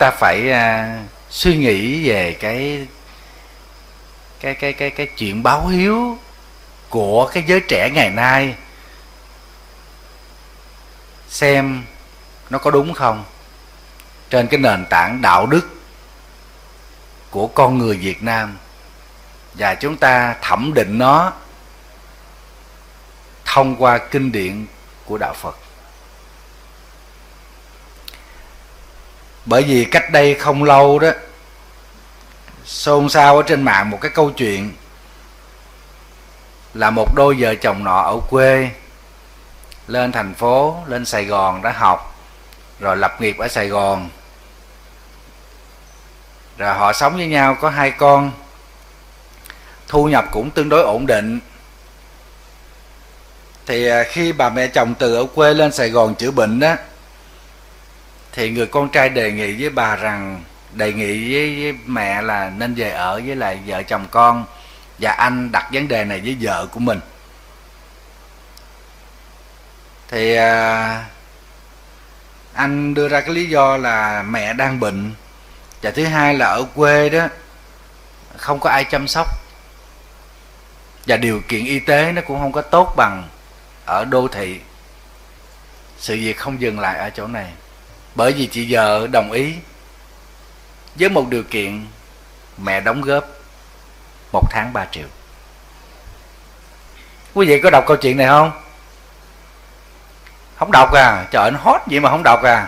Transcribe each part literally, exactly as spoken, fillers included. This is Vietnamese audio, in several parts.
ta phải à, suy nghĩ về cái cái cái cái cái chuyện báo hiếu của cái giới trẻ ngày nay, xem nó có đúng không, trên cái nền tảng đạo đức của con người Việt Nam, và chúng ta thẩm định nó thông qua kinh điển của đạo Phật. Bởi vì cách đây không lâu đó, xôn xao ở trên mạng một cái câu chuyện là một đôi vợ chồng nọ ở quê lên thành phố, lên Sài Gòn đã học, rồi lập nghiệp ở Sài Gòn, rồi họ sống với nhau, có hai con, thu nhập cũng tương đối ổn định. Thì khi bà mẹ chồng từ ở quê lên Sài Gòn chữa bệnh đó, thì người con trai đề nghị với bà rằng, đề nghị với, với mẹ là nên về ở với lại vợ chồng con, và anh đặt vấn đề này với vợ của mình. Thì à, anh đưa ra cái lý do là mẹ đang bệnh, và thứ hai là ở quê đó không có ai chăm sóc, và điều kiện y tế nó cũng không có tốt bằng ở đô thị. Sự việc không dừng lại ở chỗ này, bởi vì chị vợ đồng ý với một điều kiện: mẹ đóng góp một tháng ba triệu. Quý vị có đọc câu chuyện này không? Không đọc à? Trời ơi, nó hot vậy mà không đọc à?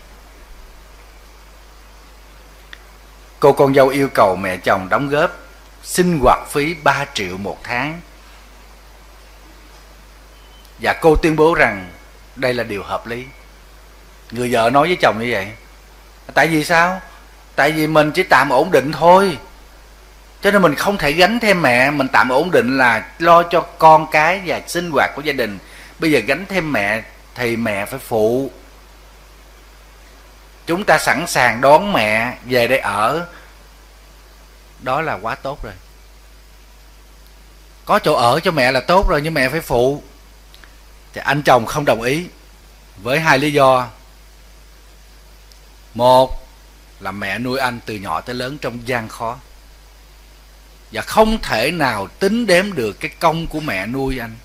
Cô con dâu yêu cầu mẹ chồng đóng góp sinh hoạt phí ba triệu một tháng, và cô tuyên bố rằng đây là điều hợp lý. Người vợ nói với chồng như vậy. Tại vì sao? Tại vì mình chỉ tạm ổn định thôi, cho nên mình không thể gánh thêm mẹ. Mình tạm ổn định là lo cho con cái và sinh hoạt của gia đình. Bây giờ gánh thêm mẹ thì mẹ phải phụ. Chúng ta sẵn sàng đón mẹ về đây ở, đó là quá tốt rồi. Có chỗ ở cho mẹ là tốt rồi, nhưng mẹ phải phụ. Thì anh chồng không đồng ý với hai lý do. Một là mẹ nuôi anh từ nhỏ tới lớn trong gian khó, và không thể nào tính đếm được cái công của mẹ nuôi anh,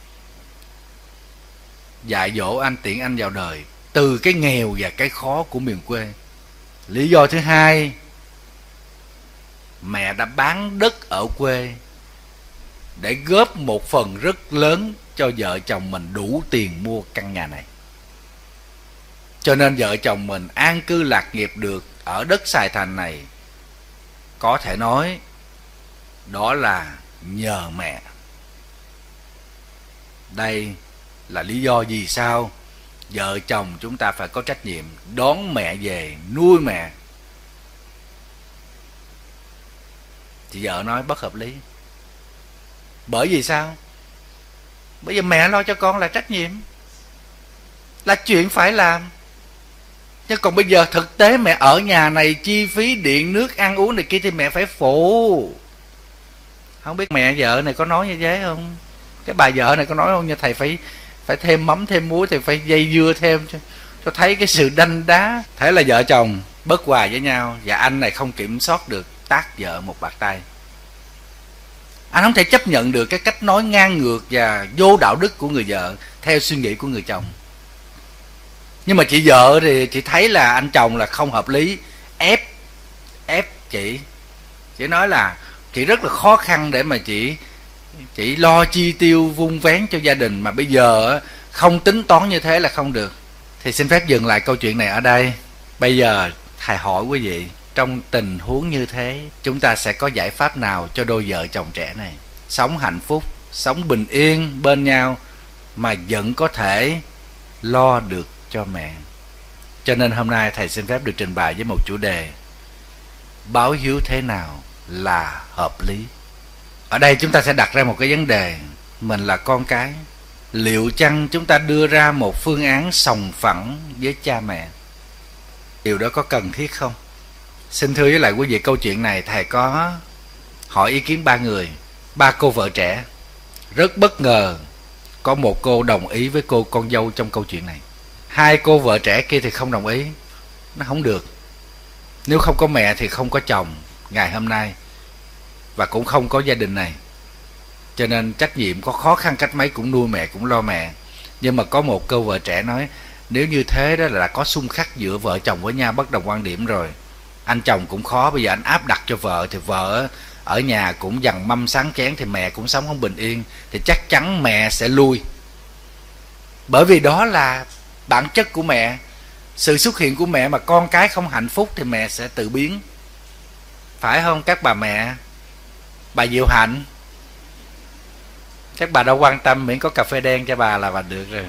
dạy dỗ anh, tiễn anh vào đời từ cái nghèo và cái khó của miền quê. Lý do thứ hai, mẹ đã bán đất ở quê để góp một phần rất lớn cho vợ chồng mình đủ tiền mua căn nhà này. Cho nên vợ chồng mình an cư lạc nghiệp được ở đất Sài Thành này, có thể nói đó là nhờ mẹ. Đây là lý do vì sao vợ chồng chúng ta phải có trách nhiệm đón mẹ về, nuôi mẹ. Thì vợ nói bất hợp lý. Bởi vì sao? Bởi vì mẹ lo cho con là trách nhiệm, là chuyện phải làm. Nhưng còn bây giờ thực tế mẹ ở nhà này, chi phí điện nước ăn uống này kia thì mẹ phải phụ. Không biết mẹ vợ này có nói như thế không? Cái bà vợ này có nói không? Như thầy phải phải thêm mắm thêm muối, thì phải dây dưa thêm cho, cho thấy cái sự đanh đá. Thế là vợ chồng bất hòa với nhau, và anh này không kiểm soát được, tát vợ một bạt tay. Anh không thể chấp nhận được cái cách nói ngang ngược và vô đạo đức của người vợ theo suy nghĩ của người chồng. Nhưng mà chị vợ thì chị thấy là anh chồng là không hợp lý, ép ép chị. Chị nói là chị rất là khó khăn để mà chị chị lo chi tiêu vung vén cho gia đình, mà bây giờ không tính toán như thế là không được. Thì xin phép dừng lại câu chuyện này ở đây. Bây giờ thầy hỏi quý vị, trong tình huống như thế, chúng ta sẽ có giải pháp nào cho đôi vợ chồng trẻ này sống hạnh phúc, sống bình yên bên nhau, mà vẫn có thể lo được cho mẹ? Cho nên hôm nay thầy xin phép được trình bày với một chủ đề: báo hiếu thế nào là hợp lý. Ở đây chúng ta sẽ đặt ra một cái vấn đề: mình là con cái, liệu chăng chúng ta đưa ra một phương án sòng phẳng với cha mẹ? Điều đó có cần thiết không? Xin thưa với lại quý vị, câu chuyện này thầy có hỏi ý kiến ba người, ba cô vợ trẻ. Rất bất ngờ có một cô đồng ý với cô con dâu trong câu chuyện này. Hai cô vợ trẻ kia thì không đồng ý. Nó không được. Nếu không có mẹ thì không có chồng ngày hôm nay, và cũng không có gia đình này. Cho nên trách nhiệm có khó khăn cách mấy cũng nuôi mẹ, cũng lo mẹ. Nhưng mà có một câu vợ trẻ nói, nếu như thế đó là có xung khắc giữa vợ chồng với nhau, bất đồng quan điểm rồi. Anh chồng cũng khó, bây giờ anh áp đặt cho vợ, thì vợ ở nhà cũng dằn mâm sáng chén, thì mẹ cũng sống không bình yên, thì chắc chắn mẹ sẽ lui. Bởi vì đó là bản chất của mẹ. Sự xuất hiện của mẹ mà con cái không hạnh phúc thì mẹ sẽ tự biến. Phải không các bà mẹ? Bà Diệu Hạnh, chắc bà đâu quan tâm, miễn có cà phê đen cho bà là bà được rồi.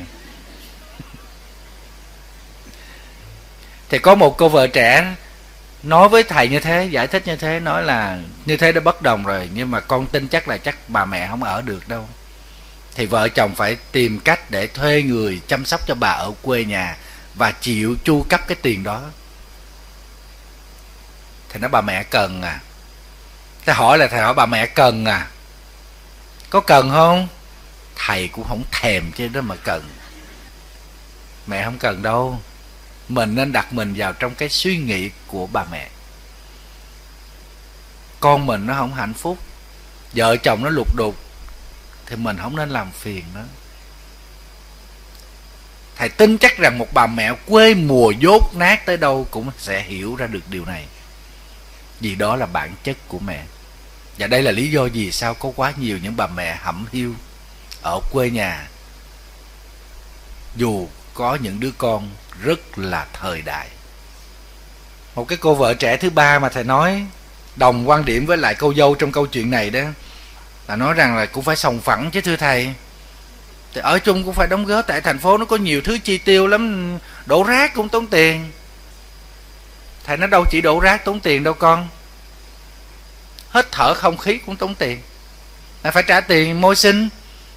Thì có một cô vợ trẻ nói với thầy như thế, giải thích như thế, nói là như thế đã bất đồng rồi, nhưng mà con tin chắc là chắc bà mẹ không ở được đâu. Thì vợ chồng phải tìm cách để thuê người chăm sóc cho bà ở quê nhà và chịu chu cấp cái tiền đó. Thì nói bà mẹ cần à. Thầy hỏi là thầy hỏi bà mẹ cần à, có cần không? Thầy cũng không thèm chứ đó mà cần. Mẹ không cần đâu. Mình nên đặt mình vào trong cái suy nghĩ của bà mẹ. Con mình nó không hạnh phúc, vợ chồng nó lục đục, thì mình không nên làm phiền nó. Thầy tin chắc rằng một bà mẹ quê mùa dốt nát tới đâu cũng sẽ hiểu ra được điều này. Vì đó là bản chất của mẹ. Và đây là lý do vì sao có quá nhiều những bà mẹ hẩm hiu ở quê nhà, dù có những đứa con rất là thời đại. Một cái cô vợ trẻ thứ ba mà thầy nói đồng quan điểm với lại cô dâu trong câu chuyện này đó, là nói rằng là cũng phải sòng phẳng chứ thưa thầy. Thì ở chung cũng phải đóng góp, tại thành phố nó có nhiều thứ chi tiêu lắm, đổ rác cũng tốn tiền. Thầy nói đâu chỉ đổ rác tốn tiền đâu con, hít thở không khí cũng tốn tiền, là phải trả tiền môi sinh.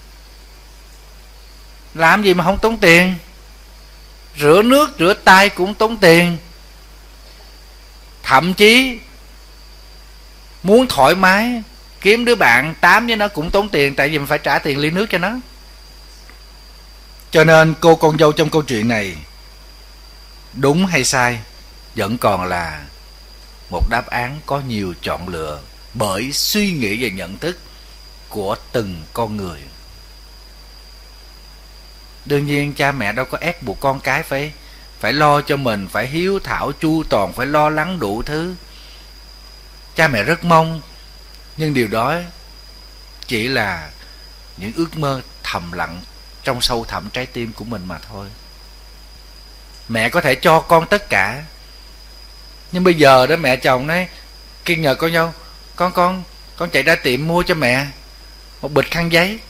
Làm gì mà không tốn tiền? Rửa nước, rửa tay cũng tốn tiền. Thậm chí muốn thoải mái kiếm đứa bạn tám với nó cũng tốn tiền, tại vì mình phải trả tiền ly nước cho nó. Cho nên cô con dâu trong câu chuyện này, đúng hay sai, vẫn còn là một đáp án có nhiều chọn lựa, bởi suy nghĩ và nhận thức của từng con người. Đương nhiên cha mẹ đâu có ép buộc con cái phải phải lo cho mình, phải hiếu thảo chu toàn, phải lo lắng đủ thứ. Cha mẹ rất mong, nhưng điều đó chỉ là những ước mơ thầm lặng trong sâu thẳm trái tim của mình mà thôi. Mẹ có thể cho con tất cả, nhưng bây giờ đó mẹ chồng nói kiên nhờ con nhau, Con con con chạy ra tiệm mua cho mẹ một bịch khăn giấy.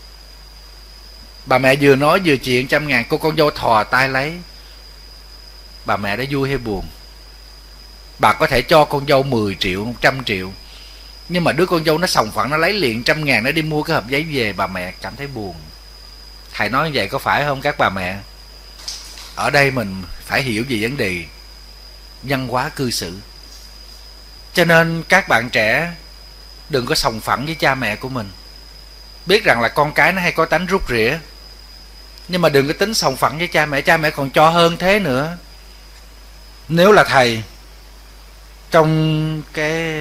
Bà mẹ vừa nói vừa chuyện trăm ngàn, cô con dâu thò tay lấy. Bà mẹ đã vui hay buồn? Bà có thể cho con dâu mười triệu, một trăm triệu, nhưng mà đứa con dâu nó sòng phẳng, nó lấy liền trăm ngàn, nó đi mua cái hộp giấy về, bà mẹ cảm thấy buồn. Thầy nói như vậy có phải không các bà mẹ? Ở đây mình phải hiểu về vấn đề văn hóa cư xử. Cho nên các bạn trẻ đừng có sòng phẳng với cha mẹ của mình. Biết rằng là con cái nó hay có tánh rút rỉa, nhưng mà đừng có tính sòng phẳng với cha mẹ. Cha mẹ còn cho hơn thế nữa. Nếu là thầy, trong cái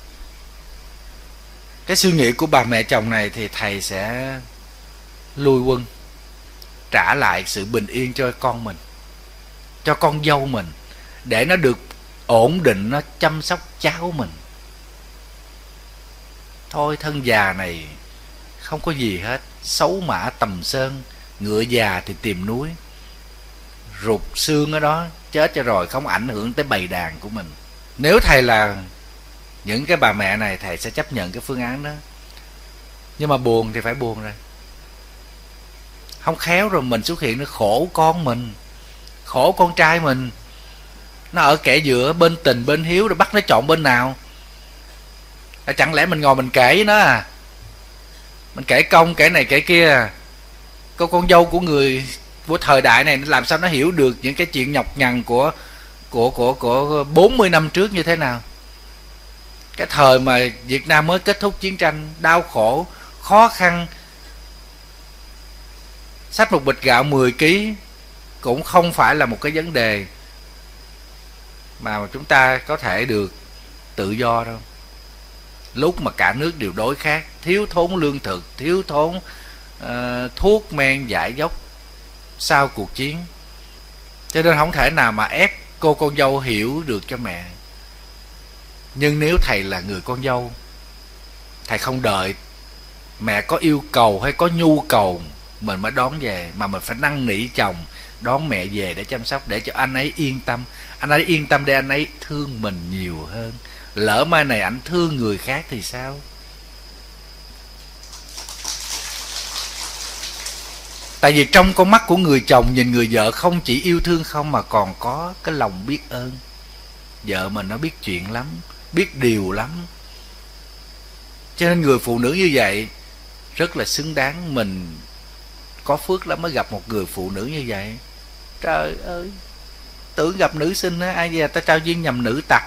cái suy nghĩ của bà mẹ chồng này, thì thầy sẽ lui quân, trả lại sự bình yên cho con mình, cho con dâu mình, để nó được ổn định, nó chăm sóc cháu mình. Thôi thân già này không có gì hết, xấu mã tầm sơn, ngựa già thì tìm núi, rụt xương ở đó chết cho rồi, không ảnh hưởng tới bầy đàn của mình. Nếu thầy là những cái bà mẹ này, thầy sẽ chấp nhận cái phương án đó. Nhưng mà buồn thì phải buồn rồi. Không khéo rồi mình xuất hiện, nó khổ con mình, khổ con trai mình. Nó ở kẻ giữa, bên tình bên hiếu, rồi bắt nó chọn bên nào? À, chẳng lẽ mình ngồi mình kể với nó à? Mình kể công, kể này kể kia à? Cô con dâu của người của thời đại này làm sao nó hiểu được những cái chuyện nhọc nhằn của của của của bốn mươi năm trước như thế nào? Cái thời mà Việt Nam mới kết thúc chiến tranh, đau khổ, khó khăn, xách một bịch gạo mười ký cũng không phải là một cái vấn đề. mà chúng ta có thể được tự do đâu. Lúc mà cả nước đều đối khác, thiếu thốn lương thực, thiếu thốn uh, thuốc men giải dốc sau cuộc chiến, cho nên không thể nào mà ép cô con dâu hiểu được cho mẹ. Nhưng nếu thầy là người con dâu, thầy không đợi mẹ có yêu cầu hay có nhu cầu mình mới đón về, mà mình phải năn nỉ chồng đón mẹ về để chăm sóc, để cho anh ấy yên tâm. Anh ấy yên tâm để anh ấy thương mình nhiều hơn. Lỡ mai này anh thương người khác thì sao? Tại vì trong con mắt của người chồng nhìn người vợ không chỉ yêu thương không, mà còn có cái lòng biết ơn. Vợ mình nó biết chuyện lắm, biết điều lắm. Cho nên người phụ nữ như vậy rất là xứng đáng. Mình có phước lắm mới gặp một người phụ nữ như vậy. Trời ơi, tưởng gặp nữ sinh á, ai về ta trao duyên nhầm nữ tặc,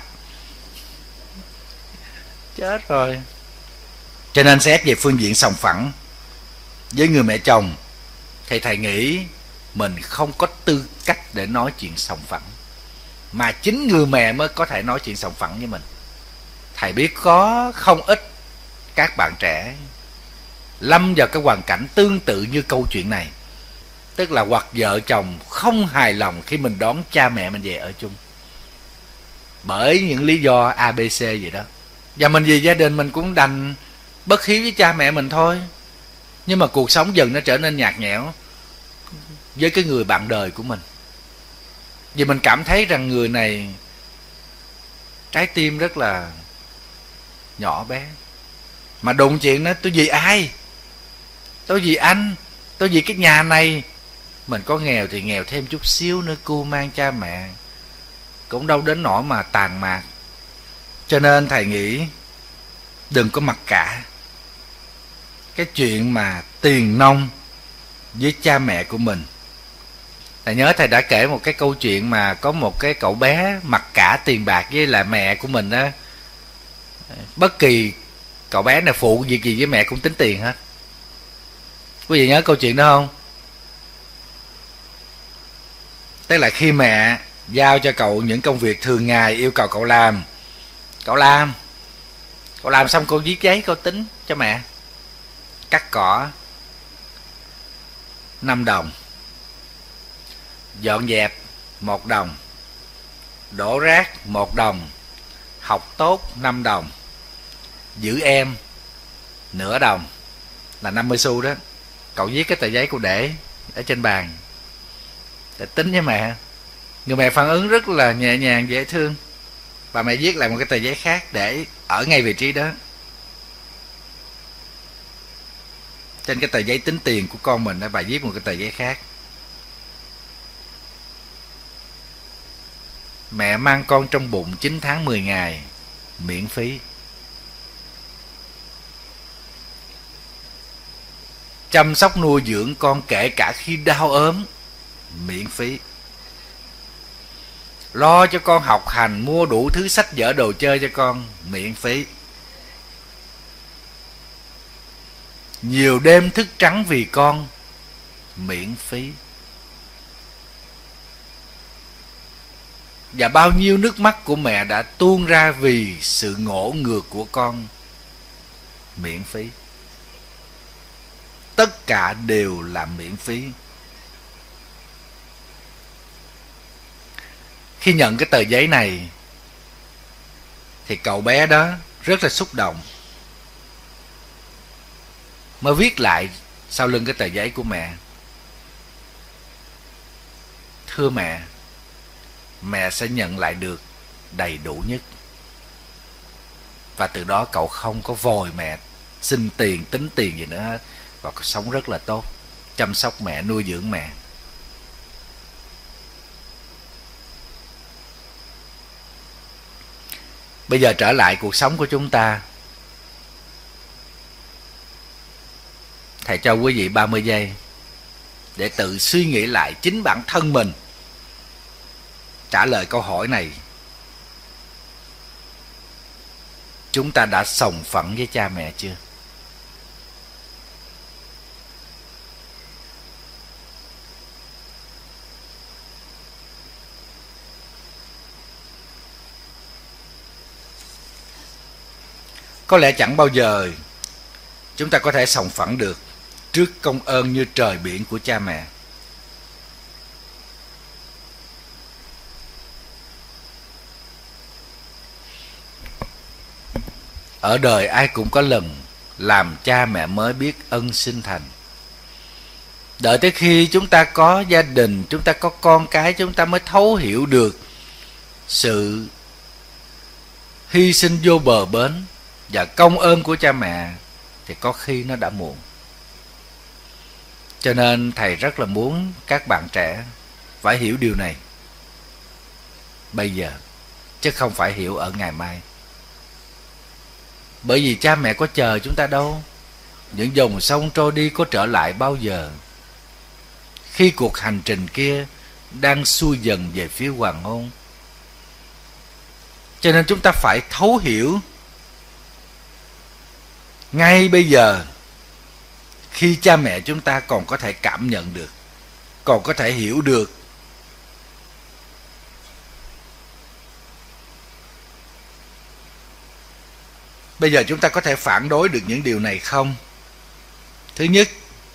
chết rồi. Cho nên xét về phương diện sòng phẳng với người mẹ chồng thì thầy nghĩ mình không có tư cách để nói chuyện sòng phẳng, mà chính người mẹ mới có thể nói chuyện sòng phẳng với mình. Thầy biết có không ít các bạn trẻ lâm vào cái hoàn cảnh tương tự như câu chuyện này. Tức là hoặc vợ chồng không hài lòng khi mình đón cha mẹ mình về ở chung, bởi những lý do a bê xê vậy đó. Và mình vì gia đình mình cũng đành bất hiếu với cha mẹ mình thôi. Nhưng mà cuộc sống dần nó trở nên nhạt nhẽo với cái người bạn đời của mình, vì mình cảm thấy rằng người này trái tim rất là nhỏ bé. Mà đụng chuyện đó, tôi vì ai? Tôi vì anh, tôi vì cái nhà này. Mình có nghèo thì nghèo thêm chút xíu nữa, cu mang cha mẹ cũng đâu đến nỗi mà tàn mạc. Cho nên thầy nghĩ đừng có mặc cả cái chuyện mà tiền nong với cha mẹ của mình. Thầy nhớ thầy đã kể một cái câu chuyện mà có một cái cậu bé mặc cả tiền bạc với là mẹ của mình đó. Bất kỳ cậu bé này phụ việc gì với mẹ cũng tính tiền hết. Quý vị nhớ câu chuyện đó không? Tức là khi mẹ giao cho cậu những công việc thường ngày yêu cầu cậu làm, Cậu làm Cậu làm xong cậu viết giấy cậu tính cho mẹ. Cắt cỏ năm đồng, dọn dẹp một đồng, đổ rác một đồng, học tốt năm đồng, giữ em nửa đồng, là năm mươi xu đó. Cậu viết cái tờ giấy cậu để ở trên bàn để tính với mẹ. Người mẹ phản ứng rất là nhẹ nhàng, dễ thương. Và mẹ viết lại một cái tờ giấy khác để ở ngay vị trí đó. Trên cái tờ giấy tính tiền của con mình, bà viết một cái tờ giấy khác. Mẹ mang con trong bụng chín tháng mười ngày, miễn phí. Chăm sóc nuôi dưỡng con kể cả khi đau ốm, miễn phí. Lo cho con học hành, mua đủ thứ sách vở đồ chơi cho con, miễn phí. Nhiều đêm thức trắng vì con, miễn phí. Và bao nhiêu nước mắt của mẹ đã tuôn ra vì sự ngỗ ngược của con, miễn phí. Tất cả đều là miễn phí. Khi nhận cái tờ giấy này thì cậu bé đó rất là xúc động, mới viết lại sau lưng cái tờ giấy của mẹ: thưa mẹ, mẹ sẽ nhận lại được đầy đủ nhất. Và từ đó cậu không có vòi mẹ xin tiền, tính tiền gì nữa hết, và sống rất là tốt, chăm sóc mẹ, nuôi dưỡng mẹ. Bây giờ trở lại cuộc sống của chúng ta. Thầy cho quý vị ba mươi giây để tự suy nghĩ lại chính bản thân mình. Trả lời câu hỏi này: chúng ta đã sòng phẳng với cha mẹ chưa? Có lẽ chẳng bao giờ chúng ta có thể sòng phẳng được trước công ơn như trời biển của cha mẹ. Ở đời ai cũng có lần làm cha mẹ mới biết ân sinh thành. Đợi tới khi chúng ta có gia đình, chúng ta có con cái, chúng ta mới thấu hiểu được sự hy sinh vô bờ bến và công ơn của cha mẹ, thì có khi nó đã muộn. Cho nên thầy rất là muốn các bạn trẻ phải hiểu điều này bây giờ, chứ không phải hiểu ở ngày mai. Bởi vì cha mẹ có chờ chúng ta đâu. Những dòng sông trôi đi có trở lại bao giờ, khi cuộc hành trình kia đang xuôi dần về phía hoàng hôn. Cho nên chúng ta phải thấu hiểu ngay bây giờ, khi cha mẹ chúng ta còn có thể cảm nhận được, còn có thể hiểu được. Bây giờ chúng ta có thể phản đối được những điều này không? Thứ nhất,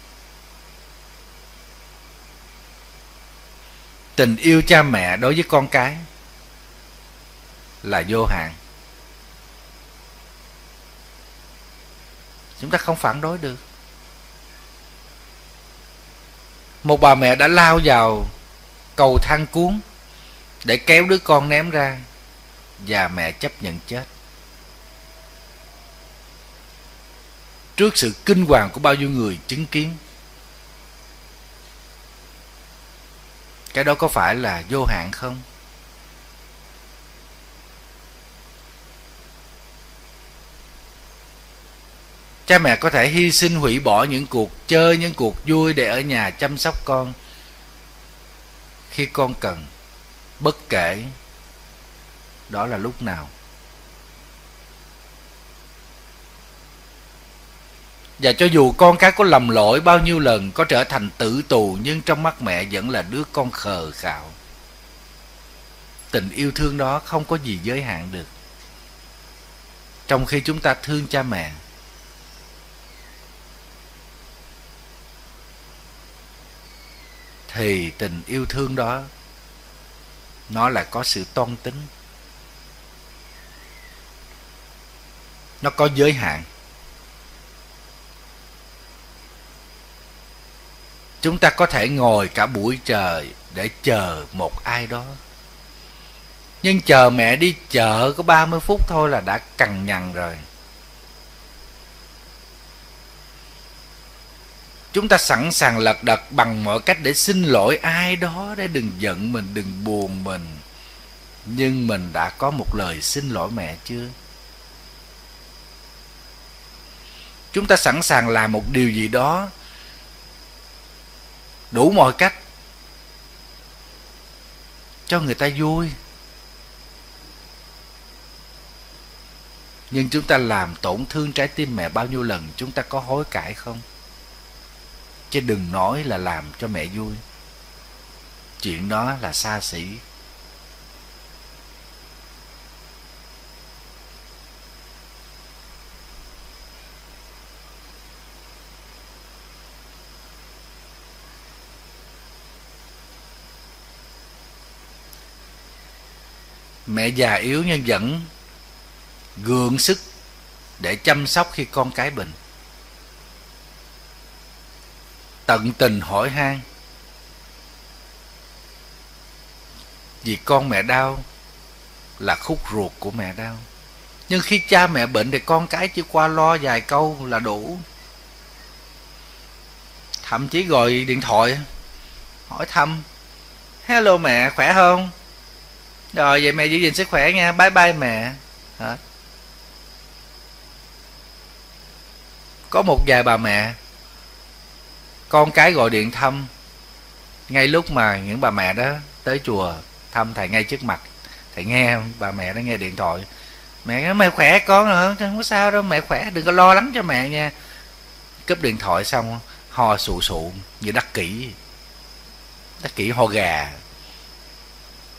tình yêu cha mẹ đối với con cái là vô hạn. Chúng ta không phản đối được. Một bà mẹ đã lao vào cầu thang cuốn để kéo đứa con ném ra, và mẹ chấp nhận chết trước sự kinh hoàng của bao nhiêu người chứng kiến. Cái đó có phải là vô hạn không? Cha mẹ có thể hy sinh, hủy bỏ những cuộc chơi, những cuộc vui để ở nhà chăm sóc con khi con cần, bất kể đó là lúc nào. Và cho dù con cái có lầm lỗi bao nhiêu lần, có trở thành tử tù, nhưng trong mắt mẹ vẫn là đứa con khờ khạo. Tình yêu thương đó không có gì giới hạn được. Trong khi chúng ta thương cha mẹ, thì tình yêu thương đó nó là có sự toan tính, nó có giới hạn. Chúng ta có thể ngồi cả buổi trời để chờ một ai đó, nhưng chờ mẹ đi chợ có ba mươi phút thôi là đã cằn nhằn rồi. Chúng ta sẵn sàng lật đật bằng mọi cách để xin lỗi ai đó, để đừng giận mình, đừng buồn mình. Nhưng mình đã có một lời xin lỗi mẹ chưa? Chúng ta sẵn sàng làm một điều gì đó, đủ mọi cách cho người ta vui, nhưng chúng ta làm tổn thương trái tim mẹ bao nhiêu lần, chúng ta có hối cải không? Chứ đừng nói là làm cho mẹ vui. Chuyện đó là xa xỉ. Mẹ già yếu nhưng vẫn gượng sức để chăm sóc khi con cái bệnh, tận tình hỏi han. Vì con mẹ đau là khúc ruột của mẹ đau. Nhưng khi cha mẹ bệnh thì con cái chỉ qua lo vài câu là đủ. Thậm chí gọi điện thoại hỏi thăm: hello mẹ, khỏe không? Rồi vậy mẹ giữ gìn sức khỏe nha, bye bye mẹ. Hả? Có một vài bà mẹ, con cái gọi điện thăm ngay lúc mà những bà mẹ đó tới chùa thăm thầy ngay trước mặt. Thầy nghe bà mẹ đó nghe điện thoại: mẹ mẹ khỏe con hả? Không có sao đâu, mẹ khỏe, đừng có lo lắng cho mẹ nha. Cúp điện thoại xong ho sụ sụ như đắc kỷ, đắc kỷ ho gà.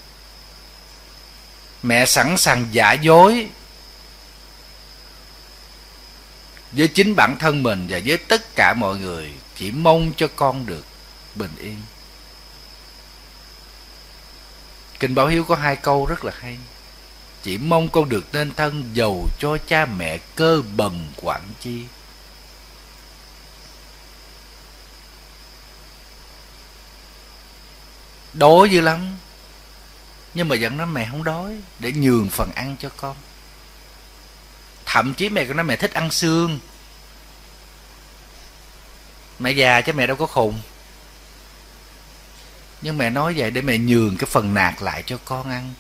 Mẹ sẵn sàng giả dối với chính bản thân mình và với tất cả mọi người, chỉ mong cho con được bình yên. Kinh Báo Hiếu có hai câu rất là hay: chỉ mong con được nên thân, dầu cho cha mẹ cơ bần quản chi. Đói dữ lắm, nhưng mà vẫn nói mẹ không đói, để nhường phần ăn cho con. Thậm chí mẹ còn nói mẹ thích ăn xương. Mẹ già chứ mẹ đâu có khùng, nhưng mẹ nói vậy để mẹ nhường cái phần nạc lại cho con ăn.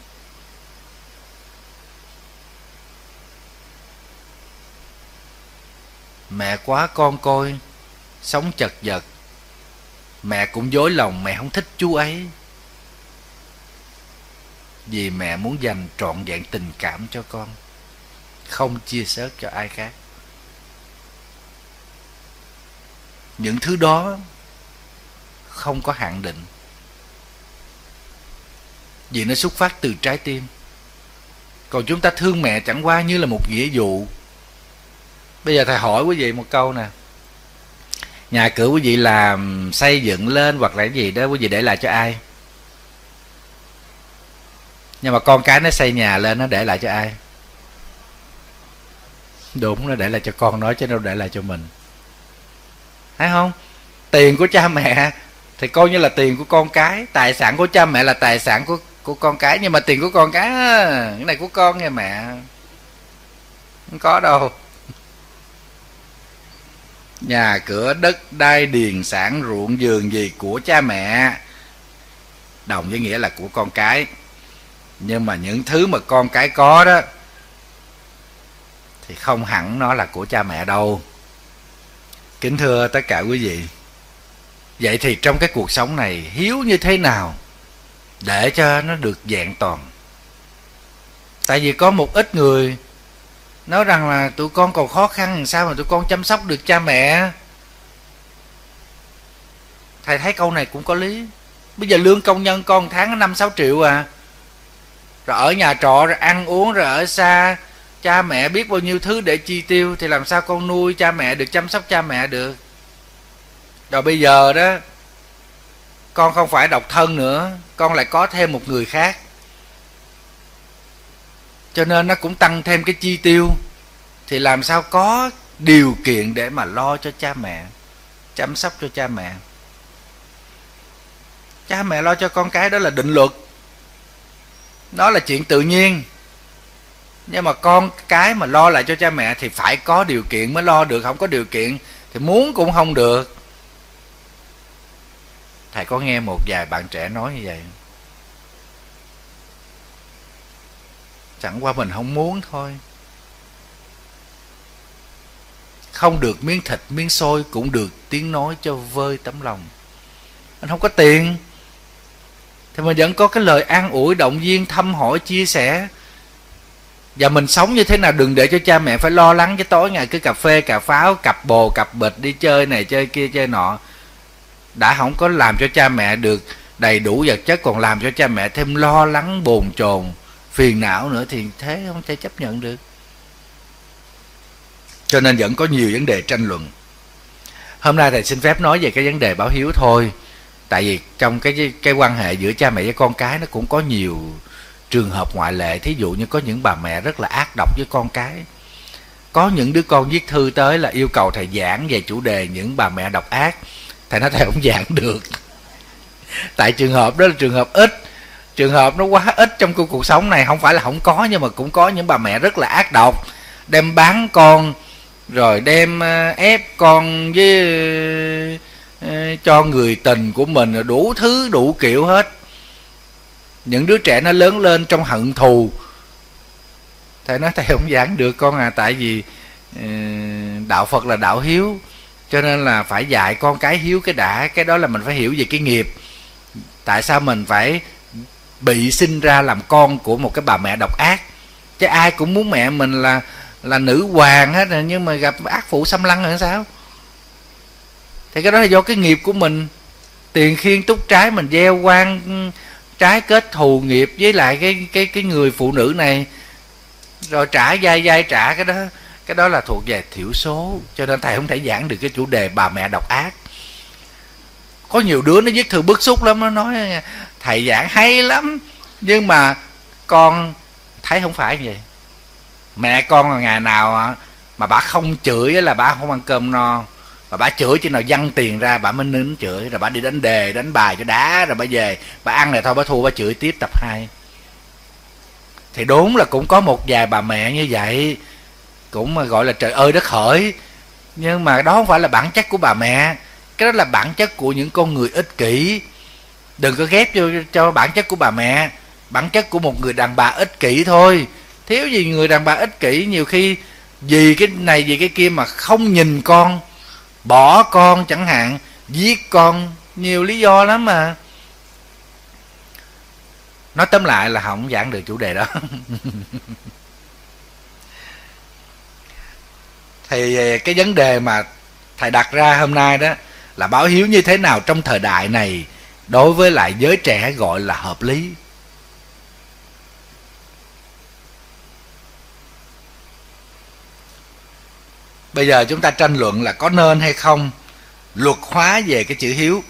Mẹ quá con coi, sống chật vật, mẹ cũng dối lòng mẹ không thích chú ấy, vì mẹ muốn dành trọn vẹn tình cảm cho con, không chia sớt cho ai khác. Những thứ đó không có hạn định, vì nó xuất phát từ trái tim. Còn chúng ta thương mẹ chẳng qua như là một nghĩa vụ. Bây giờ thầy hỏi quý vị một câu nè: nhà cửa quý vị làm xây dựng lên hoặc là cái gì đó, quý vị để lại cho ai? Nhưng mà con cái nó xây nhà lên, nó để lại cho ai? Đúng, nó để lại cho con nó chứ đâu để lại cho mình. Thấy không? Tiền của cha mẹ thì coi như là tiền của con cái, tài sản của cha mẹ là tài sản của của con cái, nhưng mà tiền của con cái á, cái này của con nha mẹ, không có đâu. Nhà cửa đất đai điền sản ruộng vườn gì của cha mẹ đồng với nghĩa là của con cái, nhưng mà những thứ mà con cái có đó thì không hẳn nó là của cha mẹ đâu. Kính thưa tất cả quý vị, vậy thì trong cái cuộc sống này hiếu như thế nào để cho nó được vẹn toàn? Tại vì có một ít người nói rằng là tụi con còn khó khăn, làm sao mà tụi con chăm sóc được cha mẹ. Thầy thấy câu này cũng có lý. Bây giờ lương công nhân con tháng năm sáu triệu à, rồi ở nhà trọ, rồi ăn uống, rồi ở xa, cha mẹ biết bao nhiêu thứ để chi tiêu, thì làm sao con nuôi cha mẹ được, chăm sóc cha mẹ được? Rồi bây giờ đó, con không phải độc thân nữa, con lại có thêm một người khác, cho nên nó cũng tăng thêm cái chi tiêu, thì làm sao có điều kiện để mà lo cho cha mẹ, chăm sóc cho cha mẹ. Cha mẹ lo cho con cái đó là định luật, đó là chuyện tự nhiên. Nhưng mà con cái mà lo lại cho cha mẹ thì phải có điều kiện mới lo được, không có điều kiện thì muốn cũng không được. Thầy có nghe một vài bạn trẻ nói như vậy, chẳng qua mình không muốn thôi. Không được miếng thịt miếng xôi cũng được tiếng nói cho vơi tấm lòng. Mình không có tiền thì mình vẫn có cái lời an ủi, động viên, thăm hỏi, chia sẻ. Và mình sống như thế nào đừng để cho cha mẹ phải lo lắng, cái tối ngày cứ cà phê, cà pháo, cặp bồ, cặp bịch, đi chơi này chơi kia chơi nọ. Đã không có làm cho cha mẹ được đầy đủ vật chất, còn làm cho cha mẹ thêm lo lắng, bồn chồn, phiền não nữa, thì thế không thể chấp nhận được. Cho nên vẫn có nhiều vấn đề tranh luận. Hôm nay thầy xin phép nói về cái vấn đề báo hiếu thôi. Tại vì trong cái cái quan hệ giữa cha mẹ với con cái nó cũng có nhiều trường hợp ngoại lệ. Thí dụ như có những bà mẹ rất là ác độc với con cái. Có những đứa con viết thư tới là yêu cầu thầy giảng về chủ đề những bà mẹ độc ác. Thầy nói thầy không giảng được. Tại trường hợp đó là trường hợp ít. Trường hợp nó quá ít trong cuộc sống này. Không phải là không có, nhưng mà cũng có những bà mẹ rất là ác độc, đem bán con, rồi đem ép con với cho người tình của mình, đủ thứ đủ kiểu hết. Những đứa trẻ nó lớn lên trong hận thù. Thầy nói thầy không giảng được con à. Tại vì đạo Phật là đạo hiếu, cho nên là phải dạy con cái hiếu cái đã. Cái đó là mình phải hiểu về cái nghiệp. Tại sao mình phải bị sinh ra làm con của một cái bà mẹ độc ác? Chứ ai cũng muốn mẹ mình là là nữ hoàng hết rồi, nhưng mà gặp ác phụ xâm lăng rồi sao? Thì cái đó là do cái nghiệp của mình. Tiền khiên túc trái, mình gieo quan trái kết thù nghiệp với lại cái cái cái người phụ nữ này, rồi trả dai dai trả cái đó. Cái đó là thuộc về thiểu số, cho nên thầy không thể giảng được cái chủ đề bà mẹ độc ác. Có nhiều đứa nó viết thư bức xúc lắm, nó nói thầy giảng hay lắm, nhưng mà con thấy không phải như vậy. Mẹ con là ngày nào mà bà không chửi là bà không ăn cơm no, mà bà chửi chỉ nào văng tiền ra bà mới nín chửi, rồi bà đi đánh đề đánh bài cho đá, rồi bà về bà ăn rồi thôi bà thua bà chửi tiếp tập hai. Thì đúng là cũng có một vài bà mẹ như vậy, cũng gọi là trời ơi đất hỡi, nhưng mà đó không phải là bản chất của bà mẹ, cái đó là bản chất của những con người ích kỷ. Đừng có ghép cho, cho bản chất của bà mẹ. Bản chất của một người đàn bà ích kỷ thôi. Thiếu gì người đàn bà ích kỷ, nhiều khi vì cái này vì cái kia mà không nhìn con, bỏ con chẳng hạn, giết con, nhiều lý do lắm mà. Nói tóm lại là không giảng được chủ đề đó. Thì cái vấn đề mà thầy đặt ra hôm nay đó là báo hiếu như thế nào trong thời đại này đối với lại giới trẻ gọi là hợp lý. Bây giờ chúng ta tranh luận là có nên hay không luật hóa về cái chữ hiếu.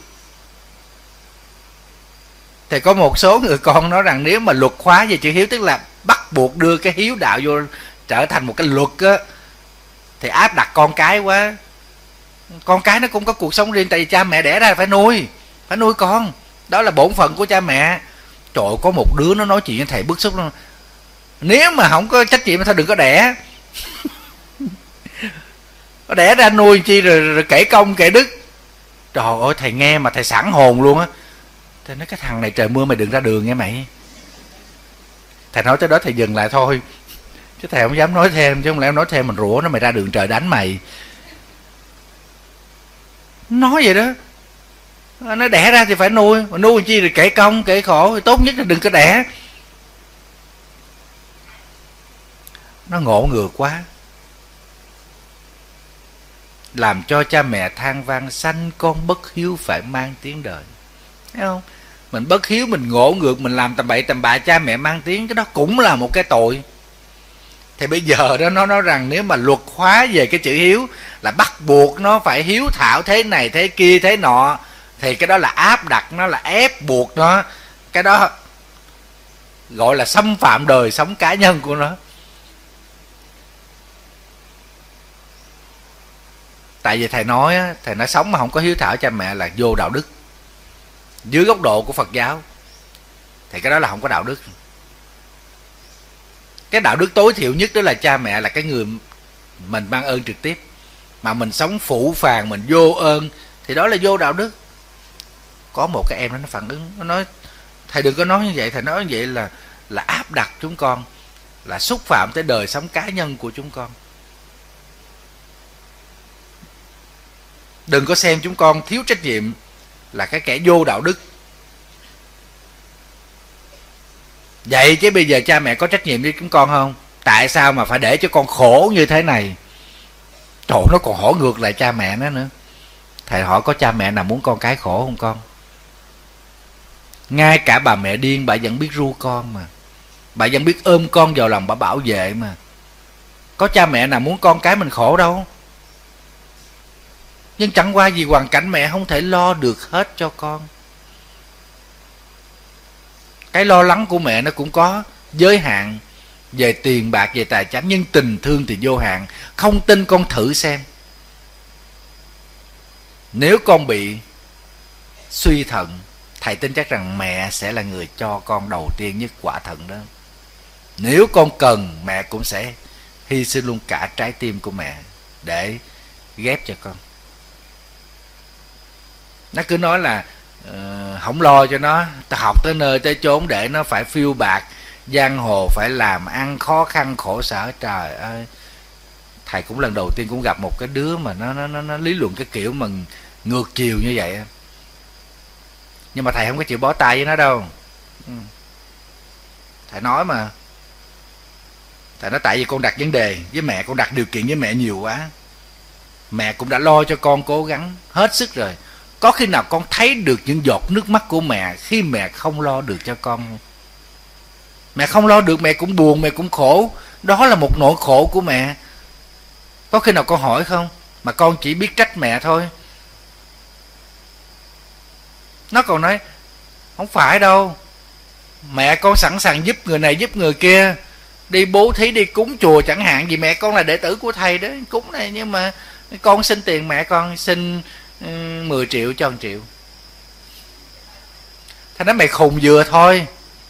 Thì có một số người con nói rằng nếu mà luật hóa về chữ hiếu, tức là bắt buộc đưa cái hiếu đạo vô trở thành một cái luật á, thì áp đặt con cái quá. Con cái nó cũng có cuộc sống riêng, tại vì cha mẹ đẻ ra phải nuôi, phải nuôi con, đó là bổn phận của cha mẹ. Trời ơi, có một đứa nó nói chuyện với thầy bức xúc lắm. Nếu mà không có trách nhiệm thì thôi đừng có đẻ. Có đẻ ra nuôi chi rồi, rồi kể công kể đức. Trời ơi, thầy nghe mà thầy sẵn hồn luôn á. Thầy nói cái thằng này trời mưa mày đừng ra đường nghe mày. Thầy nói tới đó thầy dừng lại thôi, chứ thầy không dám nói thêm, chứ không lẽ nói thêm mình rủa nó mày ra đường trời đánh mày. Nói vậy đó. Nó đẻ ra thì phải nuôi, mà nuôi chi rồi kể công kể khổ, tốt nhất là đừng có đẻ. Nó ngộ ngược quá, làm cho cha mẹ than vang sanh con bất hiếu phải mang tiếng đời. Thấy không? Mình bất hiếu, mình ngộ ngược, mình làm tầm bậy tầm bạ, cha mẹ mang tiếng, cái đó cũng là một cái tội. Thì bây giờ đó nó nói rằng nếu mà luật hóa về cái chữ hiếu là bắt buộc nó phải hiếu thảo thế này thế kia thế nọ, thì cái đó là áp đặt nó, là ép buộc nó. Cái đó gọi là xâm phạm đời sống cá nhân của nó. Tại vì thầy nói thầy nói sống mà không có hiếu thảo cha mẹ là vô đạo đức. Dưới góc độ của Phật giáo thì cái đó là không có đạo đức. Cái đạo đức tối thiểu nhất đó là cha mẹ là cái người mình mang ơn trực tiếp, mà mình sống phủ phàng, mình vô ơn thì đó là vô đạo đức. Có một cái em đó nó phản ứng, nó nói thầy đừng có nói như vậy, thầy nói như vậy là là áp đặt chúng con, là xúc phạm tới đời sống cá nhân của chúng con. Đừng có xem chúng con thiếu trách nhiệm là cái kẻ vô đạo đức. Vậy chứ bây giờ cha mẹ có trách nhiệm với chúng con không? Tại sao mà phải để cho con khổ như thế này? Trời, nó còn hỏi ngược lại cha mẹ nó nữa. Thầy hỏi có cha mẹ nào muốn con cái khổ không con? Ngay cả bà mẹ điên bà vẫn biết ru con mà, bà vẫn biết ôm con vào lòng bà bảo vệ mà. Có cha mẹ nào muốn con cái mình khổ đâu. Nhưng chẳng qua vì hoàn cảnh mẹ không thể lo được hết cho con. Cái lo lắng của mẹ nó cũng có giới hạn về tiền bạc, về tài chánh, nhưng tình thương thì vô hạn. Không tin con thử xem, nếu con bị suy thận, thầy tin chắc rằng mẹ sẽ là người cho con đầu tiên nhất quả thận đó. Nếu con cần, mẹ cũng sẽ hy sinh luôn cả trái tim của mẹ để ghép cho con. Nó cứ nói là uh, không lo cho nó, ta học tới nơi tới chốn để nó phải phiêu bạc giang hồ, phải làm ăn khó khăn khổ sở. Trời ơi, thầy cũng lần đầu tiên cũng gặp một cái đứa mà nó nó nó, nó lý luận cái kiểu mà ngược chiều như vậy. Nhưng mà thầy không có chịu bó tay với nó đâu. Thầy nói mà, thầy nói tại vì con đặt vấn đề với mẹ, con đặt điều kiện với mẹ nhiều quá. Mẹ cũng đã lo cho con cố gắng hết sức rồi. Có khi nào con thấy được những giọt nước mắt của mẹ khi mẹ không lo được cho con? Mẹ không lo được, mẹ cũng buồn, mẹ cũng khổ. Đó là một nỗi khổ của mẹ. Có khi nào con hỏi không? Mà con chỉ biết trách mẹ thôi. Nó còn nói không phải đâu, mẹ con sẵn sàng giúp người này giúp người kia, đi bố thí đi cúng chùa chẳng hạn, vì mẹ con là đệ tử của thầy đó, cúng này, nhưng mà con xin tiền mẹ con, xin um, mười triệu cho một triệu. Thằng nói mày khùng vừa thôi.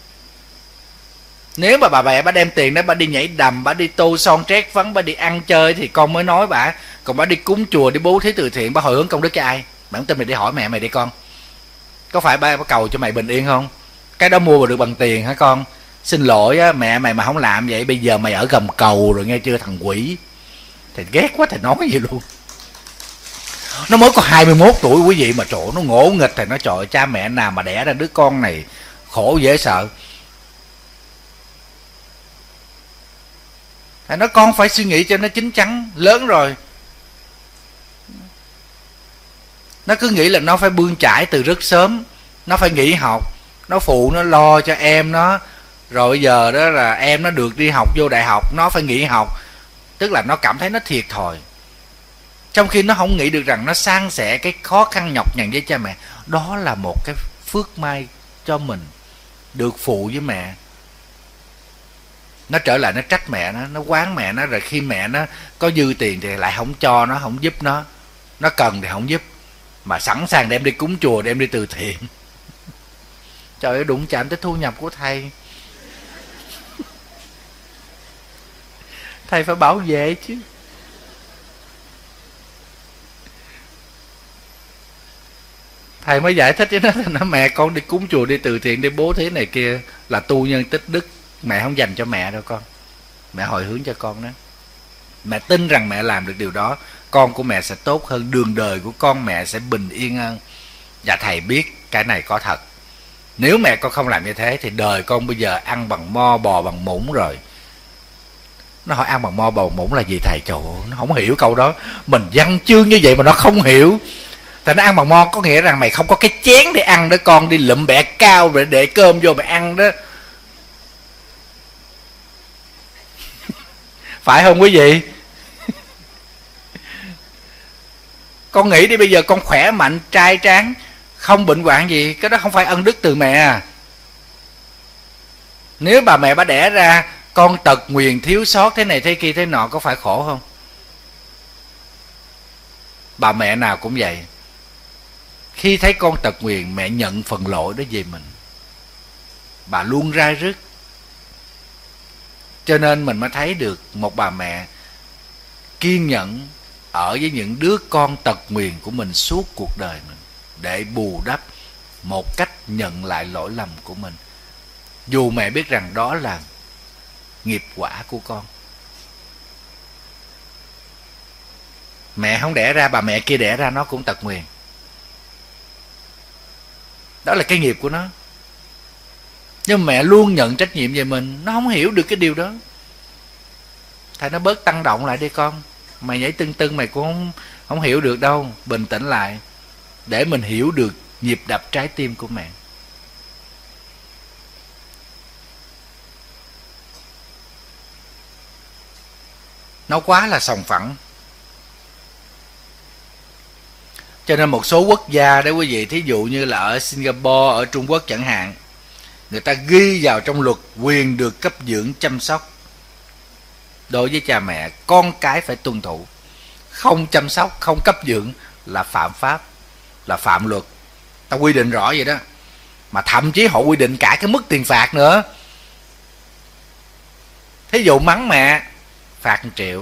Nếu mà bà mẹ bà đem tiền đó bà đi nhảy đầm, bà đi tô son trét phấn, bà đi ăn chơi thì con mới nói bà. Còn bà đi cúng chùa, đi bố thí từ thiện, bà hồi hướng công đức cho ai? Bản tin mày đi hỏi mẹ mày đi con. Có phải ba bà cầu cho mày bình yên không? Cái đó mua được bằng tiền hả con? Xin lỗi á, mẹ mày mà không làm vậy bây giờ mày ở gầm cầu rồi nghe chưa thằng quỷ. Thầy ghét quá thầy nói vậy luôn. Nó mới có hai mươi mốt tuổi quý vị mà trộn nó ngỗ nghịch. Thầy nói trời, cha mẹ nào mà đẻ ra đứa con này khổ dễ sợ. Thầy nói con phải suy nghĩ cho nó chín chắn. Lớn rồi nó cứ nghĩ là nó phải bươn chải từ rất sớm, nó phải nghỉ học, nó phụ nó lo cho em nó, rồi bây giờ đó là em nó được đi học vô đại học, nó phải nghỉ học, tức là nó cảm thấy nó thiệt thòi. Trong khi nó không nghĩ được rằng nó san sẻ cái khó khăn nhọc nhằn với cha mẹ, đó là một cái phước may cho mình, được phụ với mẹ. Nó trở lại nó trách mẹ nó, nó oán mẹ nó, rồi khi mẹ nó có dư tiền thì lại không cho nó, không giúp nó, nó cần thì không giúp, mà sẵn sàng đem đi cúng chùa, đem đi từ thiện. Trời ơi, đụng chạm tới thu nhập của thầy. Thầy phải bảo vệ chứ. Thầy mới giải thích với nó, nó mẹ con đi cúng chùa, đi từ thiện, đi bố thí này kia là tu nhân tích đức. Mẹ không dành cho mẹ đâu con, mẹ hồi hướng cho con đó. Mẹ tin rằng mẹ làm được điều đó, con của mẹ sẽ tốt hơn, đường đời của con mẹ sẽ bình yên hơn. Và thầy biết cái này có thật. Nếu mẹ con không làm như thế thì đời con bây giờ ăn bằng mo bò bằng muỗng rồi. Nó hỏi ăn bằng mo bò bằng muỗng là gì thầy? Trời ơi, nó không hiểu câu đó. Mình văn chương như vậy mà nó không hiểu. Thầy nó ăn bằng mo có nghĩa rằng mày không có cái chén để ăn đó con, đi lụm bẹ cao rồi để cơm vô mày ăn đó. Phải không quý vị? Con nghĩ đi, bây giờ con khỏe mạnh, trai tráng, không bệnh hoạn gì, cái đó không phải ân đức từ mẹ à. Nếu bà mẹ bà đẻ ra con tật nguyền thiếu sót thế này thế kia thế nọ, có phải khổ không? Bà mẹ nào cũng vậy. Khi thấy con tật nguyền, mẹ nhận phần lỗi đó về mình, bà luôn rai rứt. Cho nên mình mới thấy được một bà mẹ kiên nhẫn ở với những đứa con tật nguyền của mình suốt cuộc đời mình, để bù đắp một cách nhận lại lỗi lầm của mình, dù mẹ biết rằng đó là nghiệp quả của con. Mẹ không đẻ ra, bà mẹ kia đẻ ra nó cũng tật nguyền, đó là cái nghiệp của nó. Nhưng mẹ luôn nhận trách nhiệm về mình, nó không hiểu được cái điều đó. Thầy nó bớt tăng động lại đi con, mày nhảy tưng tưng mày cũng không, không hiểu được đâu. Bình tĩnh lại để mình hiểu được nhịp đập trái tim của mẹ. Nó quá là sòng phẳng. Cho nên một số quốc gia đó quý vị, thí dụ như là ở Singapore, ở Trung Quốc chẳng hạn, người ta ghi vào trong luật quyền được cấp dưỡng chăm sóc. Đối với cha mẹ, con cái phải tuân thủ. Không chăm sóc, không cấp dưỡng là phạm pháp, là phạm luật. Ta quy định rõ vậy đó. Mà thậm chí họ quy định cả cái mức tiền phạt nữa. Thí dụ mắng mẹ, phạt một triệu.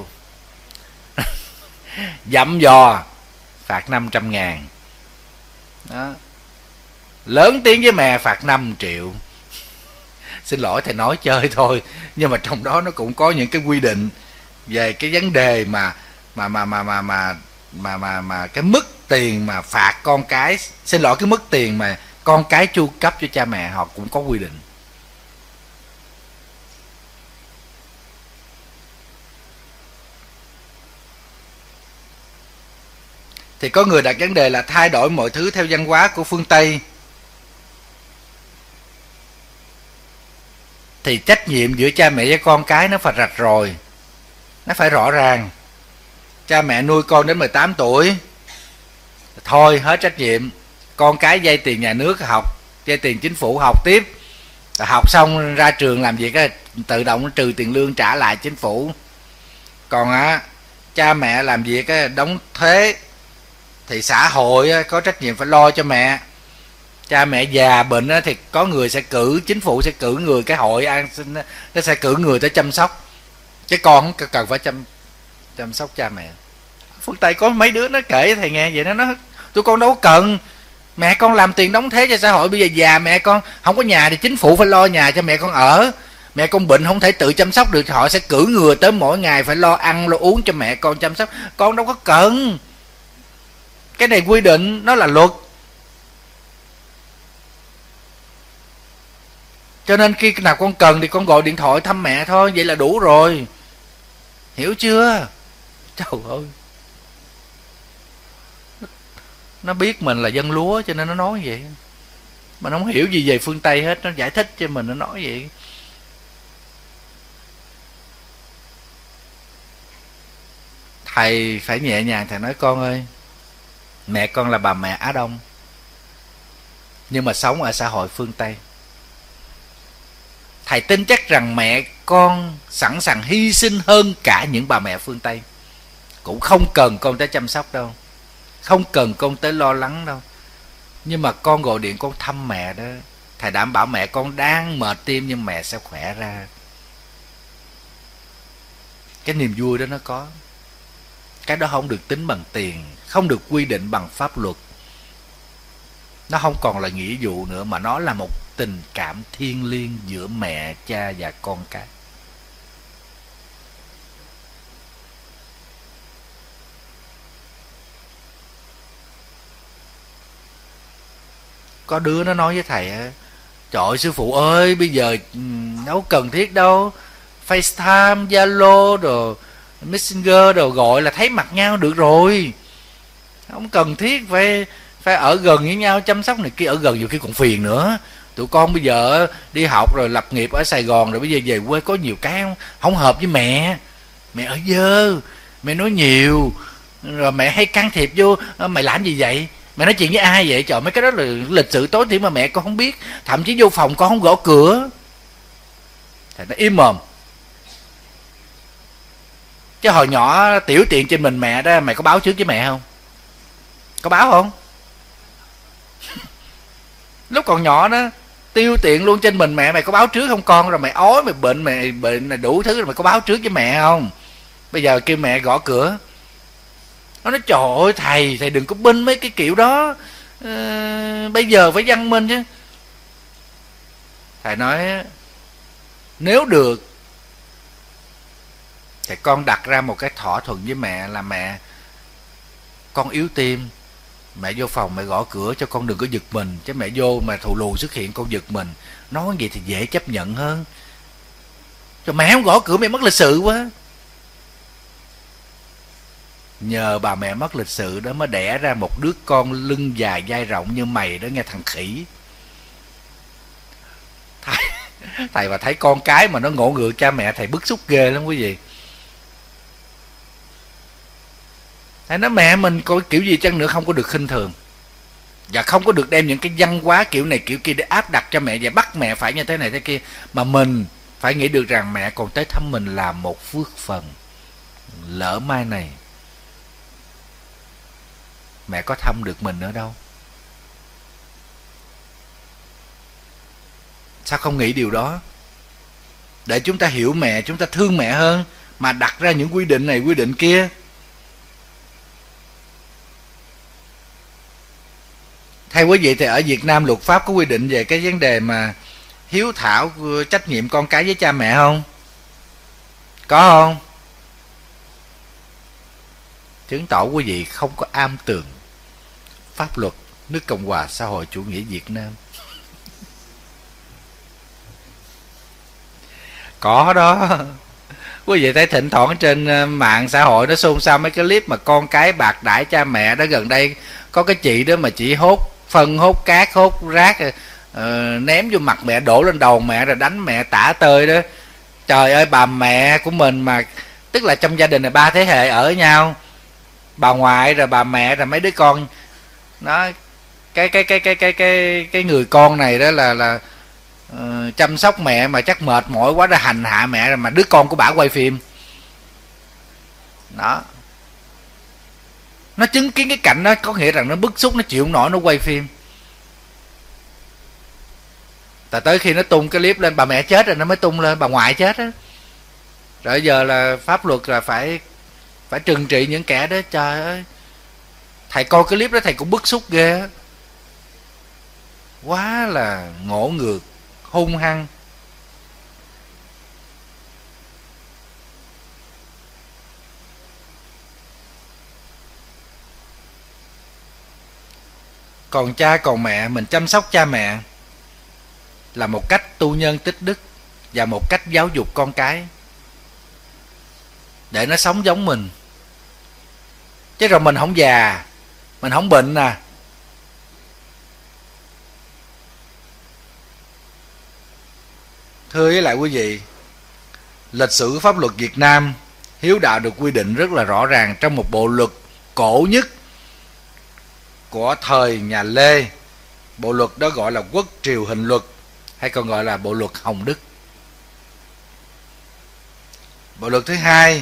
Dặm dò, phạt năm trăm ngàn. Đó. Lớn tiếng với mẹ, phạt năm triệu. Xin lỗi thầy nói chơi thôi, nhưng mà trong đó nó cũng có những cái quy định về cái vấn đề mà mà mà mà mà mà mà mà, mà cái mức tiền mà phạt con cái, xin lỗi cái mức tiền mà con cái chu cấp cho cha mẹ, họ cũng có quy định. Thì có người đặt vấn đề là thay đổi mọi thứ theo văn hóa của phương Tây, thì trách nhiệm giữa cha mẹ với con cái nó phải rạch ròi, nó phải rõ ràng. cha mẹ nuôi con đến mười tám tuổi thôi hết trách nhiệm, con cái vay tiền nhà nước học, vay tiền chính phủ học tiếp, học xong ra trường làm việc á, tự động trừ tiền lương trả lại chính phủ. Còn á cha mẹ làm việc á, đóng thuế thì xã hội á, có trách nhiệm phải lo cho mẹ. Cha mẹ già bệnh á, thì có người sẽ cử, chính phủ sẽ cử người, cái hội an sinh á, nó sẽ cử người tới chăm sóc, chứ con không cần phải chăm chăm sóc cha mẹ. Phương Tây có mấy đứa nó kể thầy nghe vậy, nó nói tụi con đâu có cần, mẹ con làm tiền đóng thuế cho xã hội, bây giờ già mẹ con không có nhà thì chính phủ phải lo nhà cho mẹ con ở, mẹ con bệnh không thể tự chăm sóc được, họ sẽ cử người tới mỗi ngày phải lo ăn lo uống cho mẹ con chăm sóc. Con đâu có cần, cái này quy định, nó là luật. Cho nên khi nào con cần thì con gọi điện thoại thăm mẹ thôi, vậy là đủ rồi, hiểu chưa? Trời ơi, nó biết mình là dân lúa cho nên nó nói vậy, mà nó không hiểu gì về phương Tây hết, nó giải thích cho mình, nó nói vậy. Thầy phải nhẹ nhàng, thầy nói con ơi, mẹ con là bà mẹ Á Đông nhưng mà sống ở xã hội phương Tây. Thầy tin chắc rằng mẹ con sẵn sàng hy sinh hơn cả những bà mẹ phương Tây, cũng không cần con tới chăm sóc đâu, không cần con tới lo lắng đâu, nhưng mà con gọi điện con thăm mẹ đó, thầy đảm bảo mẹ con đang mệt tim nhưng mẹ sẽ khỏe ra. Cái niềm vui đó nó có, cái đó không được tính bằng tiền, không được quy định bằng pháp luật, nó không còn là nghĩa vụ nữa, mà nó là một tình cảm thiêng liêng giữa mẹ, cha và con cái. Có đứa nó nói với thầy á, trời ơi sư phụ ơi, bây giờ đâu cần thiết đâu, FaceTime, Zalo rồi Messenger đồ gọi là thấy mặt nhau được rồi, không cần thiết phải phải ở gần với nhau chăm sóc này kia. Ở gần nhiều khi còn phiền nữa. Tụi con bây giờ đi học rồi lập nghiệp ở Sài Gòn rồi, bây giờ về quê có nhiều cái không, không hợp với mẹ. Mẹ ở dơ, mẹ nói nhiều, rồi mẹ hay can thiệp vô, mày làm gì vậy, mẹ nói chuyện với ai vậy, trời, mấy cái đó là lịch sự tối thiểu mà mẹ con không biết. Thậm chí vô phòng con không gõ cửa. Thầy nó im mồm. Chứ hồi nhỏ tiểu tiện trên mình mẹ đó, mày có báo trước với mẹ không? Có báo không? Lúc còn nhỏ đó tiêu tiện luôn trên mình mẹ, mày có báo trước không con? Rồi mày ói, mày bệnh, mày bệnh là đủ thứ, rồi mày có báo trước với mẹ không? Bây giờ kêu mẹ gõ cửa, nó nói trời ơi thầy, thầy đừng có binh mấy cái kiểu đó, à, bây giờ phải văn minh chứ. Thầy nói nếu được thì con đặt ra một cái thỏa thuận với mẹ là mẹ, con yếu tim, mẹ vô phòng mẹ gõ cửa cho con đừng có giật mình, chứ mẹ vô mà thù lù xuất hiện con giật mình. Nói vậy thì dễ chấp nhận hơn. Cho mẹ không gõ cửa mẹ mất lịch sự quá. Nhờ bà mẹ mất lịch sự đó mới đẻ ra một đứa con lưng dài vai rộng như mày đó nghe thằng khỉ. Thầy, thầy mà thấy con cái mà nó ngộ ngược cha mẹ thầy bức xúc ghê lắm quý vị. Thầy nói mẹ mình coi kiểu gì chăng nữa không có được khinh thường, và không có được đem những cái văn hóa kiểu này kiểu kia để áp đặt cho mẹ và bắt mẹ phải như thế này thế kia. Mà mình phải nghĩ được rằng mẹ còn tới thăm mình là một phước phần. Lỡ mai này mẹ có thăm được mình nữa đâu. Sao không nghĩ điều đó? Để chúng ta hiểu mẹ, chúng ta thương mẹ hơn, mà đặt ra những quy định này quy định kia. Theo quý vị thì ở Việt Nam luật pháp có quy định về cái vấn đề mà hiếu thảo trách nhiệm con cái với cha mẹ không? Có không? Chứng tỏ quý vị không có am tường pháp luật nước Cộng hòa xã hội chủ nghĩa Việt Nam. Có đó. Quý vị thấy thỉnh thoảng trên mạng xã hội nó xôn xao mấy cái clip mà con cái bạc đãi cha mẹ đó. Gần đây có cái chị đó mà chỉ hốt phân, hốt cát, hốt rác, uh, ném vô mặt mẹ, đổ lên đầu mẹ rồi đánh mẹ tả tơi đó. Trời ơi, bà mẹ của mình mà, tức là trong gia đình này ba thế hệ ở nhau, bà ngoại rồi bà mẹ rồi mấy đứa con nó, cái cái cái cái cái cái cái người con này đó là là uh, chăm sóc mẹ mà chắc mệt mỏi quá, đã hành hạ mẹ rồi mà đứa con của bả quay phim đó, nó chứng kiến cái cảnh đó, có nghĩa rằng nó bức xúc, nó chịu không nổi, nó quay phim. Tại tới khi nó tung cái clip lên bà mẹ chết rồi nó mới tung lên bà ngoại chết á, rồi giờ là pháp luật là phải phải trừng trị những kẻ đó. Trời ơi, thầy coi cái clip đó thầy cũng bức xúc ghê á, quá là ngỗ ngược, hung hăng. Còn cha còn mẹ, mình chăm sóc cha mẹ là một cách tu nhân tích đức và một cách giáo dục con cái để nó sống giống mình. Chứ rồi mình không già, mình không bệnh nè, thưa với lại quý vị, lịch sử pháp luật Việt Nam, hiếu đạo được quy định rất là rõ ràng trong một bộ luật cổ nhất của thời nhà Lê. Bộ luật đó gọi là Quốc Triều Hình Luật, hay còn gọi là bộ luật Hồng Đức. Bộ luật thứ hai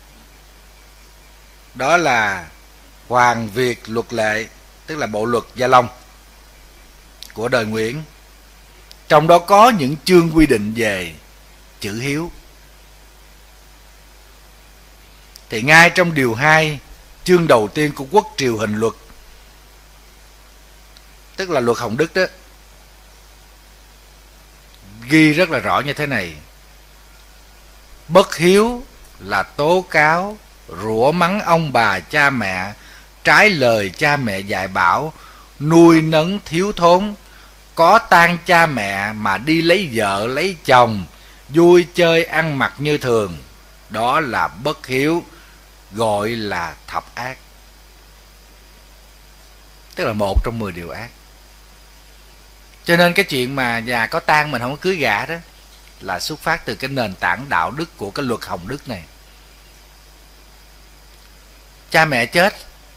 đó là Hoàng Việt Luật Lệ, tức là bộ luật Gia Long của đời Nguyễn. Trong đó có những chương quy định về chữ hiếu. Thì ngay trong điều hai, chương đầu tiên của Quốc Triều Hình Luật, tức là luật Hồng Đức đó, ghi rất là rõ như thế này: bất hiếu là tố cáo, rủa mắng ông bà cha mẹ, trái lời cha mẹ dạy bảo, nuôi nấng thiếu thốn, có tang cha mẹ mà đi lấy vợ lấy chồng, vui chơi ăn mặc như thường, đó là bất hiếu, gọi là thập ác. Tức là một trong mười điều ác. Cho nên cái chuyện mà già có tang mình không có cưới gả đó là xuất phát từ cái nền tảng đạo đức của cái luật Hồng Đức này. Cha mẹ chết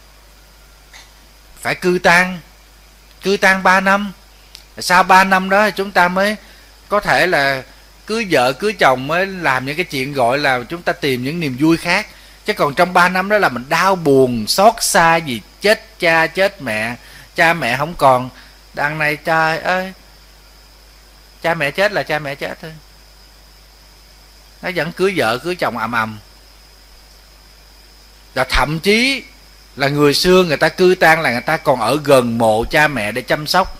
phải cư tang, cư tang ba năm. Sau ba năm đó chúng ta mới có thể là cưới vợ cưới chồng, mới làm những cái chuyện gọi là chúng ta tìm những niềm vui khác. Chứ còn trong ba năm đó là mình đau buồn xót xa vì chết cha chết mẹ, cha mẹ không còn. Đằng này trời ơi, cha mẹ chết là cha mẹ chết thôi, nó vẫn cưới vợ cưới chồng ầm ầm. Và thậm chí là người xưa người ta cư tang là người ta còn ở gần mộ cha mẹ để chăm sóc.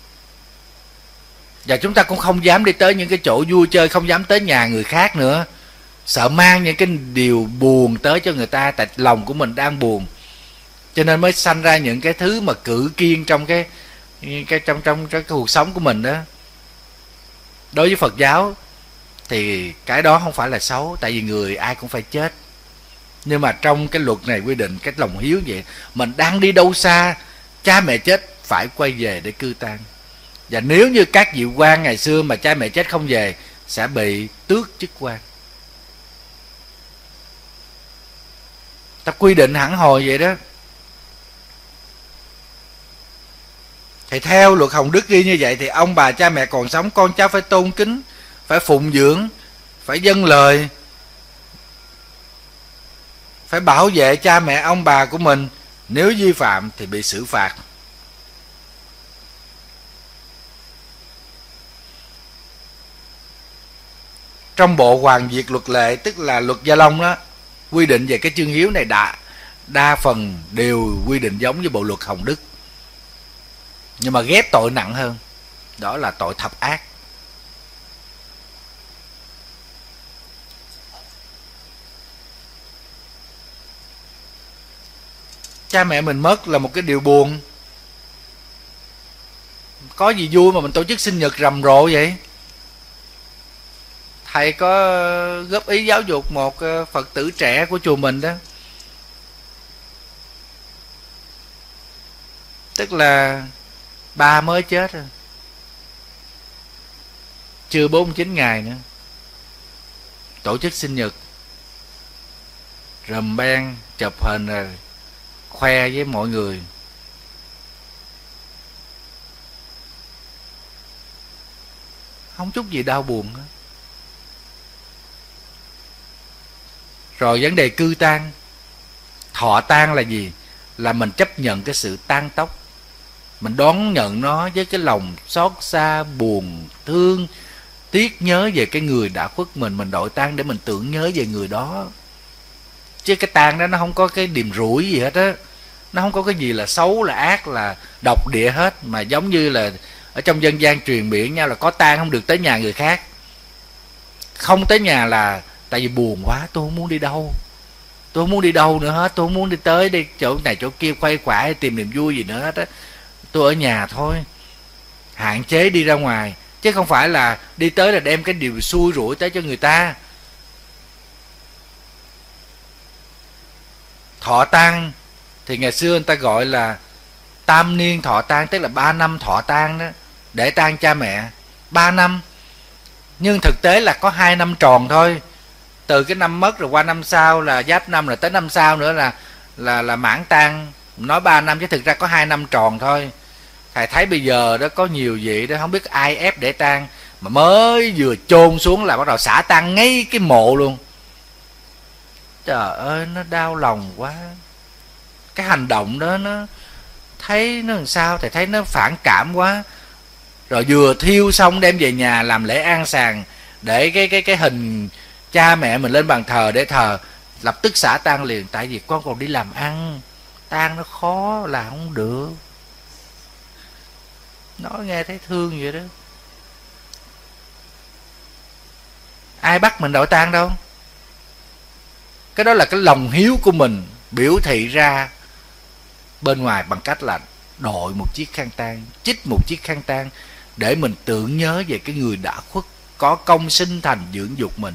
Và chúng ta cũng không dám đi tới những cái chỗ vui chơi, không dám tới nhà người khác nữa, sợ mang những cái điều buồn tới cho người ta, tại lòng của mình đang buồn. Cho nên mới sanh ra những cái thứ mà cử kiên trong cái cái trong trong cái cuộc sống của mình đó. Đối với Phật giáo thì cái đó không phải là xấu, tại vì người ai cũng phải chết. Nhưng mà trong cái luật này quy định cái lòng hiếu vậy, mình đang đi đâu xa, cha mẹ chết phải quay về để cư tang. Và nếu như các vị quan ngày xưa mà cha mẹ chết không về sẽ bị tước chức quan. Ta quy định hẳn hồi vậy đó. Thì theo luật Hồng Đức ghi như vậy, thì ông bà cha mẹ còn sống, con cháu phải tôn kính, phải phụng dưỡng, phải dâng lời, phải bảo vệ cha mẹ ông bà của mình. Nếu vi phạm thì bị xử phạt. Trong bộ Hoàng Việt Luật Lệ, tức là luật Gia Long đó, quy định về cái chương hiếu này đa, đa phần đều quy định giống với bộ luật Hồng Đức, nhưng mà ghép tội nặng hơn, đó là tội thập ác. Cha mẹ mình mất là một cái điều buồn. Có gì vui mà mình tổ chức sinh nhật rầm rộ vậy? Thầy có góp ý giáo dục một Phật tử trẻ của chùa mình đó, tức là ba mới chết rồi, chưa bốn mươi chín ngày nữa, tổ chức sinh nhật rầm beng, chụp hình rồi khoe với mọi người. Không chút gì đau buồn hết. Rồi vấn đề cư tang. Thọ tang là gì? Là mình chấp nhận cái sự tan tóc, mình đón nhận nó với cái lòng xót xa, buồn, thương, tiếc nhớ về cái người đã khuất mình. Mình đội tang để mình tưởng nhớ về người đó. Chứ cái tang đó nó không có cái điềm rủi gì hết á. Nó không có cái gì là xấu, là ác, là độc địa hết. Mà giống như là ở trong dân gian truyền miệng nhau là có tang không được tới nhà người khác. Không tới nhà là tại vì buồn quá, tôi không muốn đi đâu. Tôi không muốn đi đâu nữa hết. Tôi không muốn đi tới đi chỗ này chỗ kia quay quải tìm niềm vui gì nữa hết á. Tôi ở nhà thôi. Hạn chế đi ra ngoài. Chứ không phải là đi tới là đem cái điều xui rủi tới cho người ta. Thọ tang thì ngày xưa người ta gọi là tam niên thọ tang, tức là ba năm thọ tang đó, để tang cha mẹ. Ba năm. Nhưng thực tế là có hai năm tròn thôi. Từ cái năm mất rồi qua năm sau là giáp năm, rồi tới năm sau nữa là là là mãn tang. Nói ba năm chứ thực ra có hai năm tròn thôi. Thầy thấy bây giờ đó có nhiều vị đó không biết ai ép để tang, mà mới vừa chôn xuống là bắt đầu xả tang ngay cái mộ luôn. Trời ơi, nó đau lòng quá. Cái hành động đó nó thấy nó làm sao, thầy thấy nó phản cảm quá. Rồi vừa thiêu xong đem về nhà làm lễ an sàng, để cái cái cái hình cha mẹ mình lên bàn thờ để thờ, lập tức xả tang liền. Tại vì con còn đi làm ăn, tang nó khó là không được. Nói nghe thấy thương vậy đó. Ai bắt mình đội tang đâu. Cái đó là cái lòng hiếu của mình biểu thị ra bên ngoài bằng cách là đội một chiếc khăn tang, chích một chiếc khăn tang để mình tưởng nhớ về cái người đã khuất, có công sinh thành dưỡng dục mình.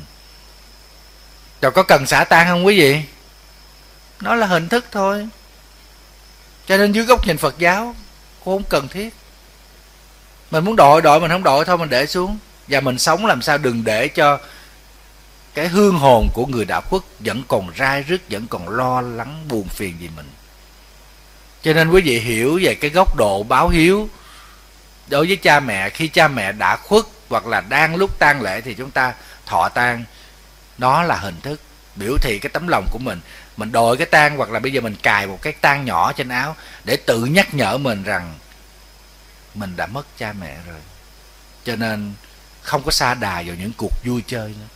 Rồi có cần xả tang không quý vị? Nó là hình thức thôi. Cho nên dưới góc nhìn Phật giáo cũng không cần thiết. Mình muốn đội đội, mình không đội thôi mình để xuống. Và mình sống làm sao đừng để cho cái hương hồn của người đã khuất vẫn còn rai rứt, vẫn còn lo lắng buồn phiền vì mình. Cho nên quý vị hiểu về cái góc độ báo hiếu đối với cha mẹ. Khi cha mẹ đã khuất hoặc là đang lúc tang lễ thì chúng ta thọ tang. Đó là hình thức biểu thị cái tấm lòng của mình. Mình đội cái tang, hoặc là bây giờ mình cài một cái tang nhỏ trên áo để tự nhắc nhở mình rằng mình đã mất cha mẹ rồi. Cho nên không có sa đà vào những cuộc vui chơi nữa.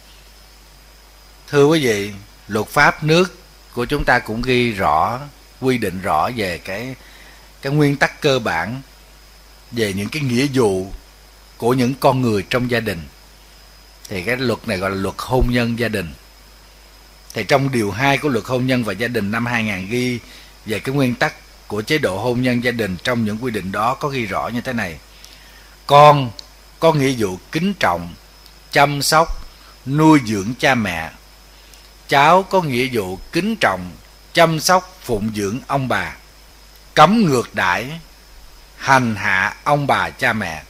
Thưa quý vị, luật pháp nước của chúng ta cũng ghi rõ, quy định rõ về cái cái nguyên tắc cơ bản về những cái nghĩa vụ của những con người trong gia đình. Thì cái luật này gọi là luật hôn nhân gia đình. Thì trong điều hai của luật hôn nhân và gia đình năm hai nghìn ghi về cái nguyên tắc của chế độ hôn nhân gia đình. Trong những quy định đó có ghi rõ như thế này: con có nghĩa vụ kính trọng, chăm sóc, nuôi dưỡng cha mẹ. Cháu có nghĩa vụ kính trọng, chăm sóc, phụng dưỡng ông bà. Cấm ngược đãi, hành hạ ông bà cha mẹ.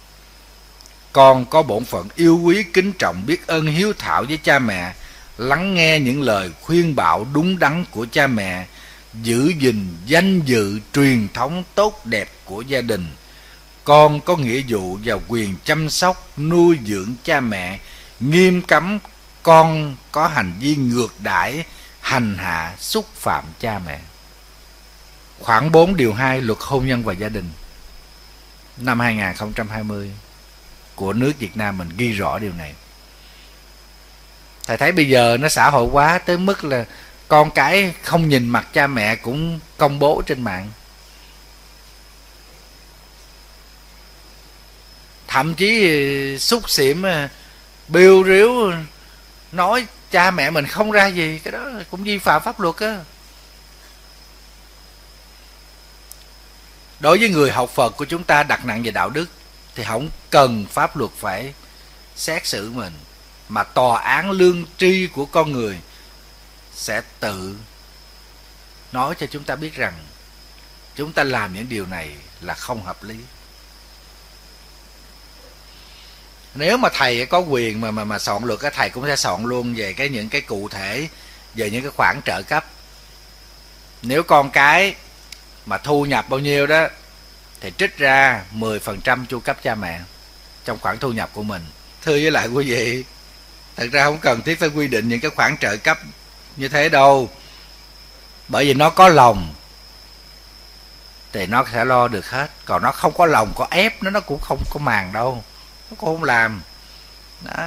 Con có bổn phận yêu quý, kính trọng, biết ơn, hiếu thảo với cha mẹ, lắng nghe những lời khuyên bảo đúng đắn của cha mẹ, giữ gìn danh dự truyền thống tốt đẹp của gia đình. Con có nghĩa vụ và quyền chăm sóc, nuôi dưỡng cha mẹ, nghiêm cấm con có hành vi ngược đãi, hành hạ, xúc phạm cha mẹ. Khoảng bốn điều hai luật hôn nhân và gia đình năm hai nghìn không trăm hai mươi của nước Việt Nam mình ghi rõ điều này. Thầy thấy bây giờ nó xã hội hóa tới mức là con cái không nhìn mặt cha mẹ cũng công bố trên mạng. Thậm chí xúc xỉm, biêu riếu nói cha mẹ mình không ra gì. Cái đó cũng vi phạm pháp luật á. Đối với người học Phật của chúng ta đặt nặng về đạo đức thì không cần pháp luật phải xét xử mình, mà tòa án lương tri của con người sẽ tự nói cho chúng ta biết rằng chúng ta làm những điều này là không hợp lý. Nếu mà thầy có quyền mà mà mà soạn luật, thầy cũng sẽ soạn luôn về cái những cái cụ thể về những cái khoản trợ cấp Nếu con cái mà thu nhập bao nhiêu đó thì trích ra mười phần trăm chu cấp cha mẹ trong khoản thu nhập của mình. Thưa với lại quý vị, thật ra không cần thiết phải quy định những cái khoản trợ cấp như thế đâu. Bởi vì nó có lòng thì nó sẽ lo được hết. Còn nó không có lòng, có ép nó, nó cũng không có màng đâu, nó cũng không làm đó.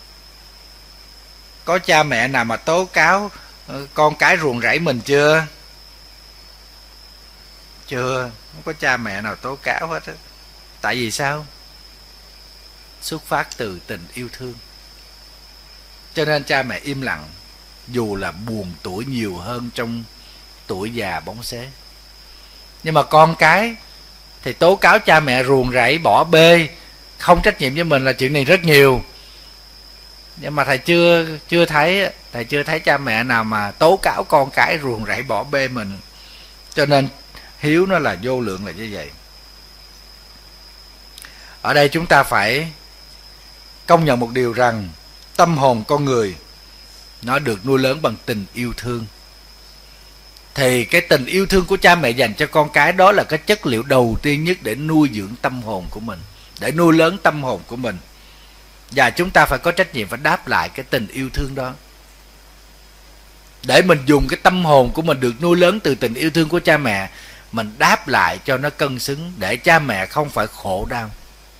Có cha mẹ nào mà tố cáo con cái ruồng rẫy mình chưa? Chưa. Không có cha mẹ nào tố cáo hết á. Tại vì sao? Xuất phát từ tình yêu thương. Cho nên cha mẹ im lặng, dù là buồn tuổi nhiều hơn trong tuổi già bóng xế. Nhưng mà con cái thì tố cáo cha mẹ ruồng rẫy, bỏ bê, không trách nhiệm với mình là chuyện này rất nhiều. Nhưng mà thầy chưa chưa thấy thầy chưa thấy cha mẹ nào mà tố cáo con cái ruồng rẫy bỏ bê mình. Cho nên hiếu nó là vô lượng là như vậy. Ở đây chúng ta phải công nhận một điều rằng tâm hồn con người nó được nuôi lớn bằng tình yêu thương. Thì cái tình yêu thương của cha mẹ dành cho con cái đó là cái chất liệu đầu tiên nhất để nuôi dưỡng tâm hồn của mình, để nuôi lớn tâm hồn của mình. Và chúng ta phải có trách nhiệm phải đáp lại cái tình yêu thương đó. Để mình dùng cái tâm hồn của mình được nuôi lớn từ tình yêu thương của cha mẹ, mình đáp lại cho nó cân xứng, để cha mẹ không phải khổ đau.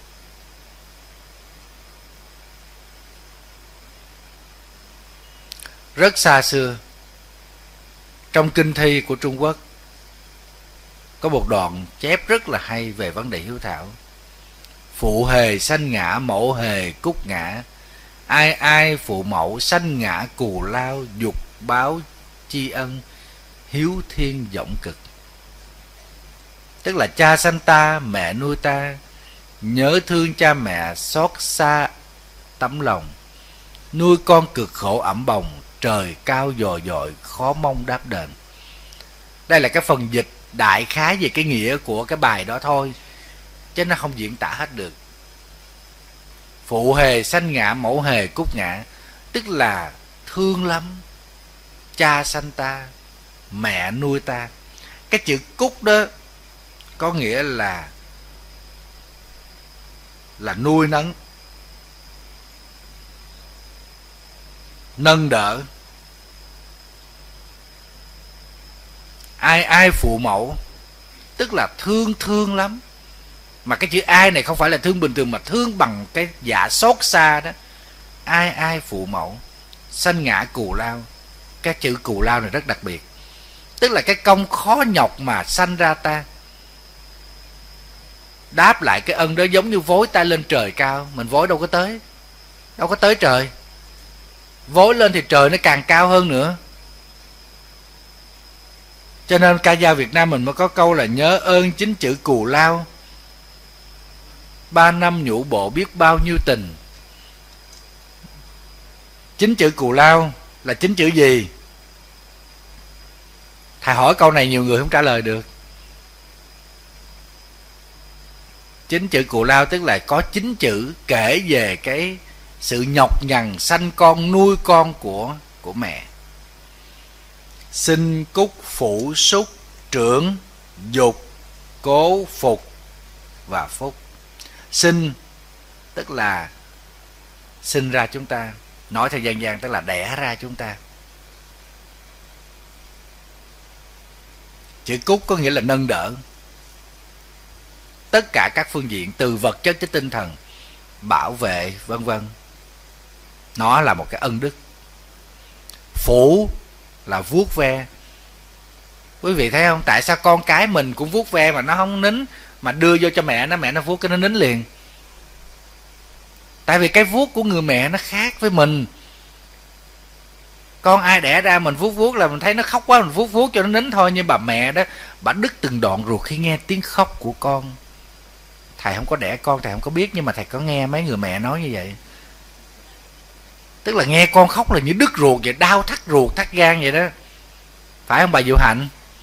Rất xa xưa, trong kinh thi của Trung Quốc có một đoạn chép rất là hay về vấn đề hiếu thảo. Phụ hề sanh ngã, mẫu hề cúc ngã. Ai ai phụ mẫu sanh ngã cù lao, dục báo tri ân, hiếu thiên vọng cực. Tức là cha sanh ta, mẹ nuôi ta, nhớ thương cha mẹ xót xa tấm lòng. Nuôi con cực khổ ẩm bồng, trời cao dồi dội, khó mong đáp đền. Đây là cái phần dịch đại khái về cái nghĩa của cái bài đó thôi, chứ nó không diễn tả hết được. Phụ hề sanh ngã, mẫu hề cúc ngã. Tức là thương lắm, cha sanh ta, mẹ nuôi ta. Cái chữ cúc đó có nghĩa là là nuôi nấng, nâng đỡ. Ai ai phụ mẫu, tức là thương thương lắm. Mà cái chữ ai này không phải là thương bình thường, mà thương bằng cái dạ xót xa đó. Ai ai phụ mẫu sanh ngã cù lao. Cái chữ cù lao này rất đặc biệt, tức là cái công khó nhọc mà sanh ra ta. Đáp lại cái ân đó giống như vối tay lên trời cao. Mình vối đâu có tới, đâu có tới trời. Vối lên thì trời nó càng cao hơn nữa. Cho nên ca dao Việt Nam mình mới có câu là nhớ ơn chính chữ cù lao, ba năm nhũ bộ biết bao nhiêu tình. Chính chữ cù lao là chính chữ gì? Thầy hỏi câu này nhiều người không trả lời được. Chính chữ cù lao tức là có chính chữ kể về cái sự nhọc nhằn sanh con nuôi con của, của mẹ. Sinh cúc phụ súc trưởng dục cố phục và phúc. Sinh tức là sinh ra chúng ta, nói theo dân gian tức là đẻ ra chúng ta. Chữ cúc có nghĩa là nâng đỡ. Tất cả các phương diện từ vật chất tới tinh thần, bảo vệ vân vân. Nó là một cái ân đức. Phụ là vuốt ve. Quý vị thấy không? Tại sao con cái mình cũng vuốt ve mà nó không nín, mà đưa vô cho mẹ nó, mẹ nó vuốt cái nó nín liền? Tại vì cái vuốt của người mẹ nó khác với mình. Con ai đẻ ra mình vuốt vuốt là mình thấy nó khóc quá, mình vuốt vuốt cho nó nín thôi. Nhưng bà mẹ đó, bà đứt từng đoạn ruột khi nghe tiếng khóc của con. Thầy không có đẻ con, thầy không có biết, nhưng mà thầy có nghe mấy người mẹ nói như vậy. Tức là nghe con khóc là như đứt ruột vậy, đau thắt ruột thắt gan vậy đó. Phải không bà Diệu Hạnh?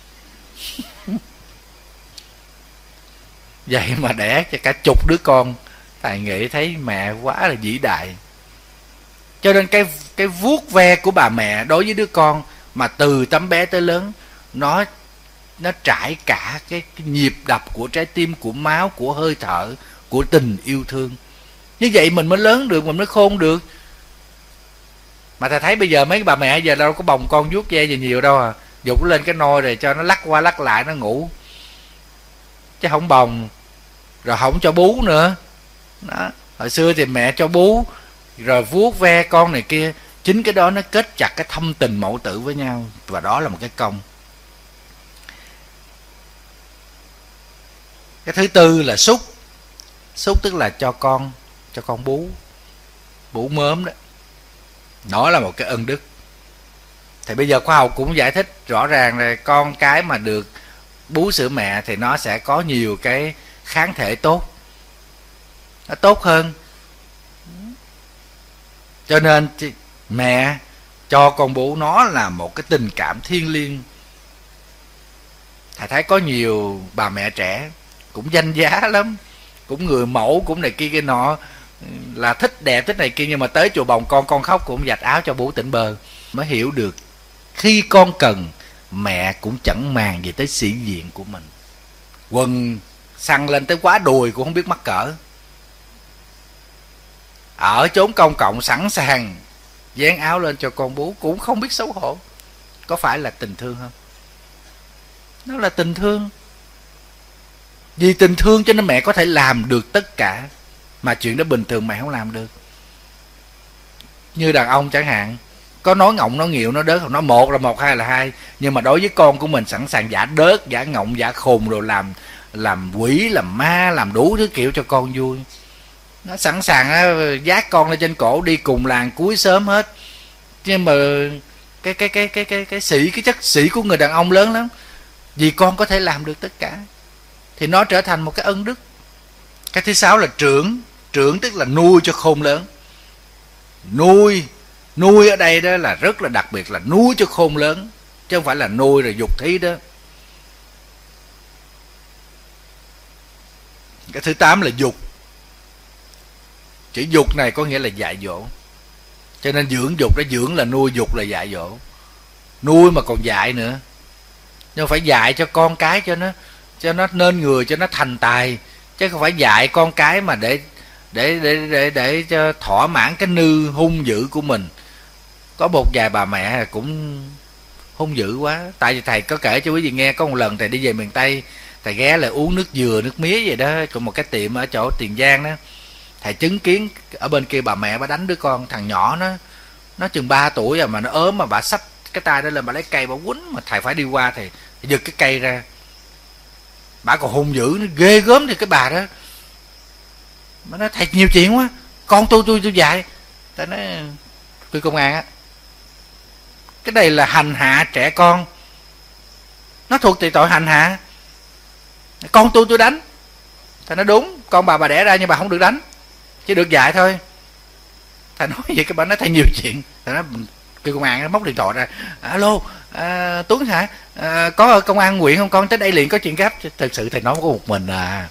Vậy mà đẻ cho cả chục đứa con, thầy nghĩ thấy mẹ quá là vĩ đại. Cho nên cái cái vuốt ve của bà mẹ đối với đứa con mà từ tấm bé tới lớn, nó nó trải cả cái, cái nhịp đập của trái tim, của máu, của hơi thở, của tình yêu thương. Như vậy mình mới lớn được, mình mới khôn được. Mà thầy thấy bây giờ mấy bà mẹ giờ đâu có bồng con vuốt ve gì nhiều đâu à, dục nó lên cái nôi rồi cho nó lắc qua lắc lại nó ngủ, chứ không bồng, rồi không cho bú nữa. Đó. Hồi xưa thì mẹ cho bú rồi vuốt ve con này kia, chính cái đó nó kết chặt cái thâm tình mẫu tử với nhau, và đó là một cái công. Cái thứ tư là xúc. Xúc tức là cho con cho con bú bú mớm đó, đó là một cái ân đức. Thì bây giờ khoa học cũng giải thích rõ ràng là con cái mà được bú sữa mẹ thì nó sẽ có nhiều cái kháng thể tốt, nó tốt hơn. Cho nên mẹ cho con bú nó là một cái tình cảm thiêng liêng. Thầy thấy có nhiều bà mẹ trẻ cũng danh giá lắm, cũng người mẫu, cũng này kia kia nọ, là thích đẹp thích này kia, nhưng mà tới chùa bồng con con khóc cũng giặt áo cho bú tỉnh bơ. Mới hiểu được khi con cần, mẹ cũng chẳng màng gì tới sĩ diện của mình. Quần săn lên tới quá đùi cũng không biết mắc cỡ, ở chốn công cộng sẵn sàng dán áo lên cho con bú cũng không biết xấu hổ. Có phải là tình thương không? Nó là tình thương. Vì tình thương cho nên mẹ có thể làm được tất cả, mà chuyện đó bình thường mẹ không làm được. Như đàn ông chẳng hạn, có nói ngọng nói nghịu, nó đớt, nó một là một, hai là hai, nhưng mà đối với con của mình sẵn sàng giả đớt, giả ngọng, giả khùng, rồi làm làm quỷ, làm ma, làm đủ thứ kiểu cho con vui. Nó sẵn sàng á, vác con lên trên cổ đi cùng làng cuối sớm hết. Nhưng mà cái cái cái cái cái cái sĩ cái chất sĩ của người đàn ông lớn lắm, vì con có thể làm được tất cả, thì nó trở thành một cái ân đức. Cái thứ sáu là trưởng. Trưởng tức là nuôi cho khôn lớn. Nuôi nuôi ở đây đó là rất là đặc biệt, là nuôi cho khôn lớn, chứ không phải là nuôi rồi dục thí đó. Cái thứ tám là dục. Chữ dục này có nghĩa là dạy dỗ. Cho nên dưỡng dục đó, dưỡng là nuôi, dục là dạy dỗ. Nuôi mà còn dạy nữa, nhưng phải dạy cho con cái cho nó cho nó nên người, cho nó thành tài, chứ không phải dạy con cái mà để để để để để cho thỏa mãn cái nư hung dữ của mình. Có một vài bà mẹ cũng hung dữ quá. Tại vì thầy có kể cho quý vị nghe, có một lần thầy đi về miền Tây, thầy ghé lại uống nước dừa nước mía vậy đó, trong một cái tiệm ở chỗ Tiền Giang đó. Thầy chứng kiến ở bên kia bà mẹ bà đánh đứa con, thằng nhỏ nó nó chừng ba tuổi à, mà nó ốm, mà bà xách cái tay đó lên bà lấy cây bà quýnh, mà thầy phải đi qua thì giật cái cây ra. Bà còn hung dữ, nó ghê gớm thì cái bà đó. Mà nói thầy nhiều chuyện quá, con tôi tôi tôi dạy. Thầy nói tôi công an á, cái này là hành hạ trẻ con, nó thuộc về tội hành hạ. Con tôi tôi đánh. Thầy nói đúng, con bà bà đẻ ra nhưng bà không được đánh, chỉ được dạy thôi. Thầy nói vậy, các bạn nói thầy nhiều chuyện. Thầy nói kêu công an móc điện thoại ra, alo à, Tuấn hả, à, có ở công an huyện không con, tới đây liền có chuyện gấp. Thực sự thầy nói có một mình à.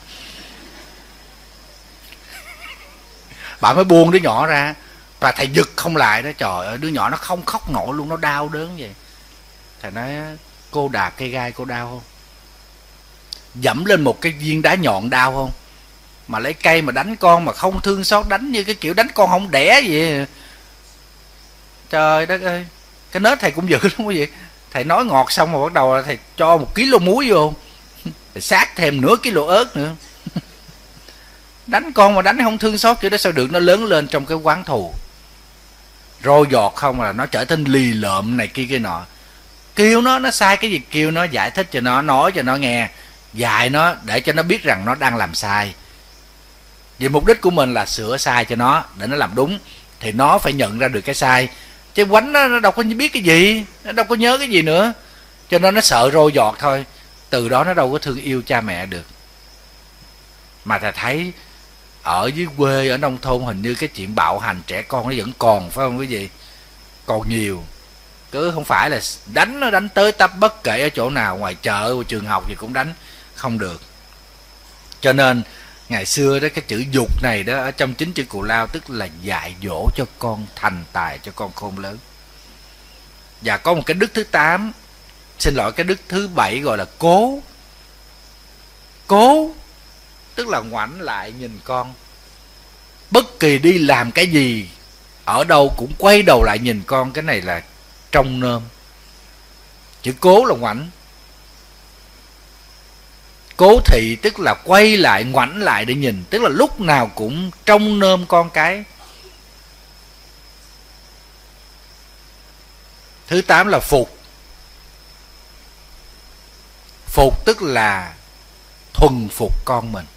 Bà mới buông đứa nhỏ ra, và thầy giật không lại đó. Trời ơi, đứa nhỏ nó không khóc nổi luôn, nó đau đớn vậy. Thầy nói cô đạp cây gai cô đau không? Dẫm lên một cái viên đá nhọn đau không? Mà lấy cây mà đánh con mà không thương xót, đánh như cái kiểu đánh con không đẻ vậy. Trời đất ơi, cái nết thầy cũng dữ lắm quý vị. Thầy nói ngọt xong rồi bắt đầu là thầy cho một ký lô muối vô, thầy sát thêm nửa ký lô ớt nữa. Đánh con mà đánh không thương xót kiểu đó sao được? Nó lớn lên trong cái quán thù, roi giọt không là nó trở thành lì lợm này kia kia nọ. Kêu nó nó sai cái gì kêu nó, giải thích cho nó, nói cho nó nghe, dạy nó để cho nó biết rằng nó đang làm sai. Vì mục đích của mình là sửa sai cho nó để nó làm đúng, thì nó phải nhận ra được cái sai. Chứ quánh nó, nó đâu có biết cái gì, nó đâu có nhớ cái gì nữa, cho nên nó sợ roi giọt thôi. Từ đó nó đâu có thương yêu cha mẹ được. Mà thầy thấy ở dưới quê, ở nông thôn, hình như cái chuyện bạo hành trẻ con nó vẫn còn, phải không quý vị? Còn nhiều. Cứ không phải là đánh nó đánh tới tấp, bất kể ở chỗ nào, ngoài chợ, trường học gì cũng đánh, không được. Cho nên ngày xưa đó, cái chữ dục này đó ở trong chính chữ Cù Lao tức là dạy dỗ cho con thành tài, cho con khôn lớn. Và có một cái đức thứ tám Xin lỗi, cái đức thứ bảy gọi là cố. Cố tức là ngoảnh lại nhìn con. Bất kỳ đi làm cái gì, ở đâu cũng quay đầu lại nhìn con. Cái này là trông nôm. Chữ cố là ngoảnh. Cố thị tức là quay lại, ngoảnh lại để nhìn, tức là lúc nào cũng trông nôm con cái. Thứ tám là phục. Phục tức là thuần phục con mình.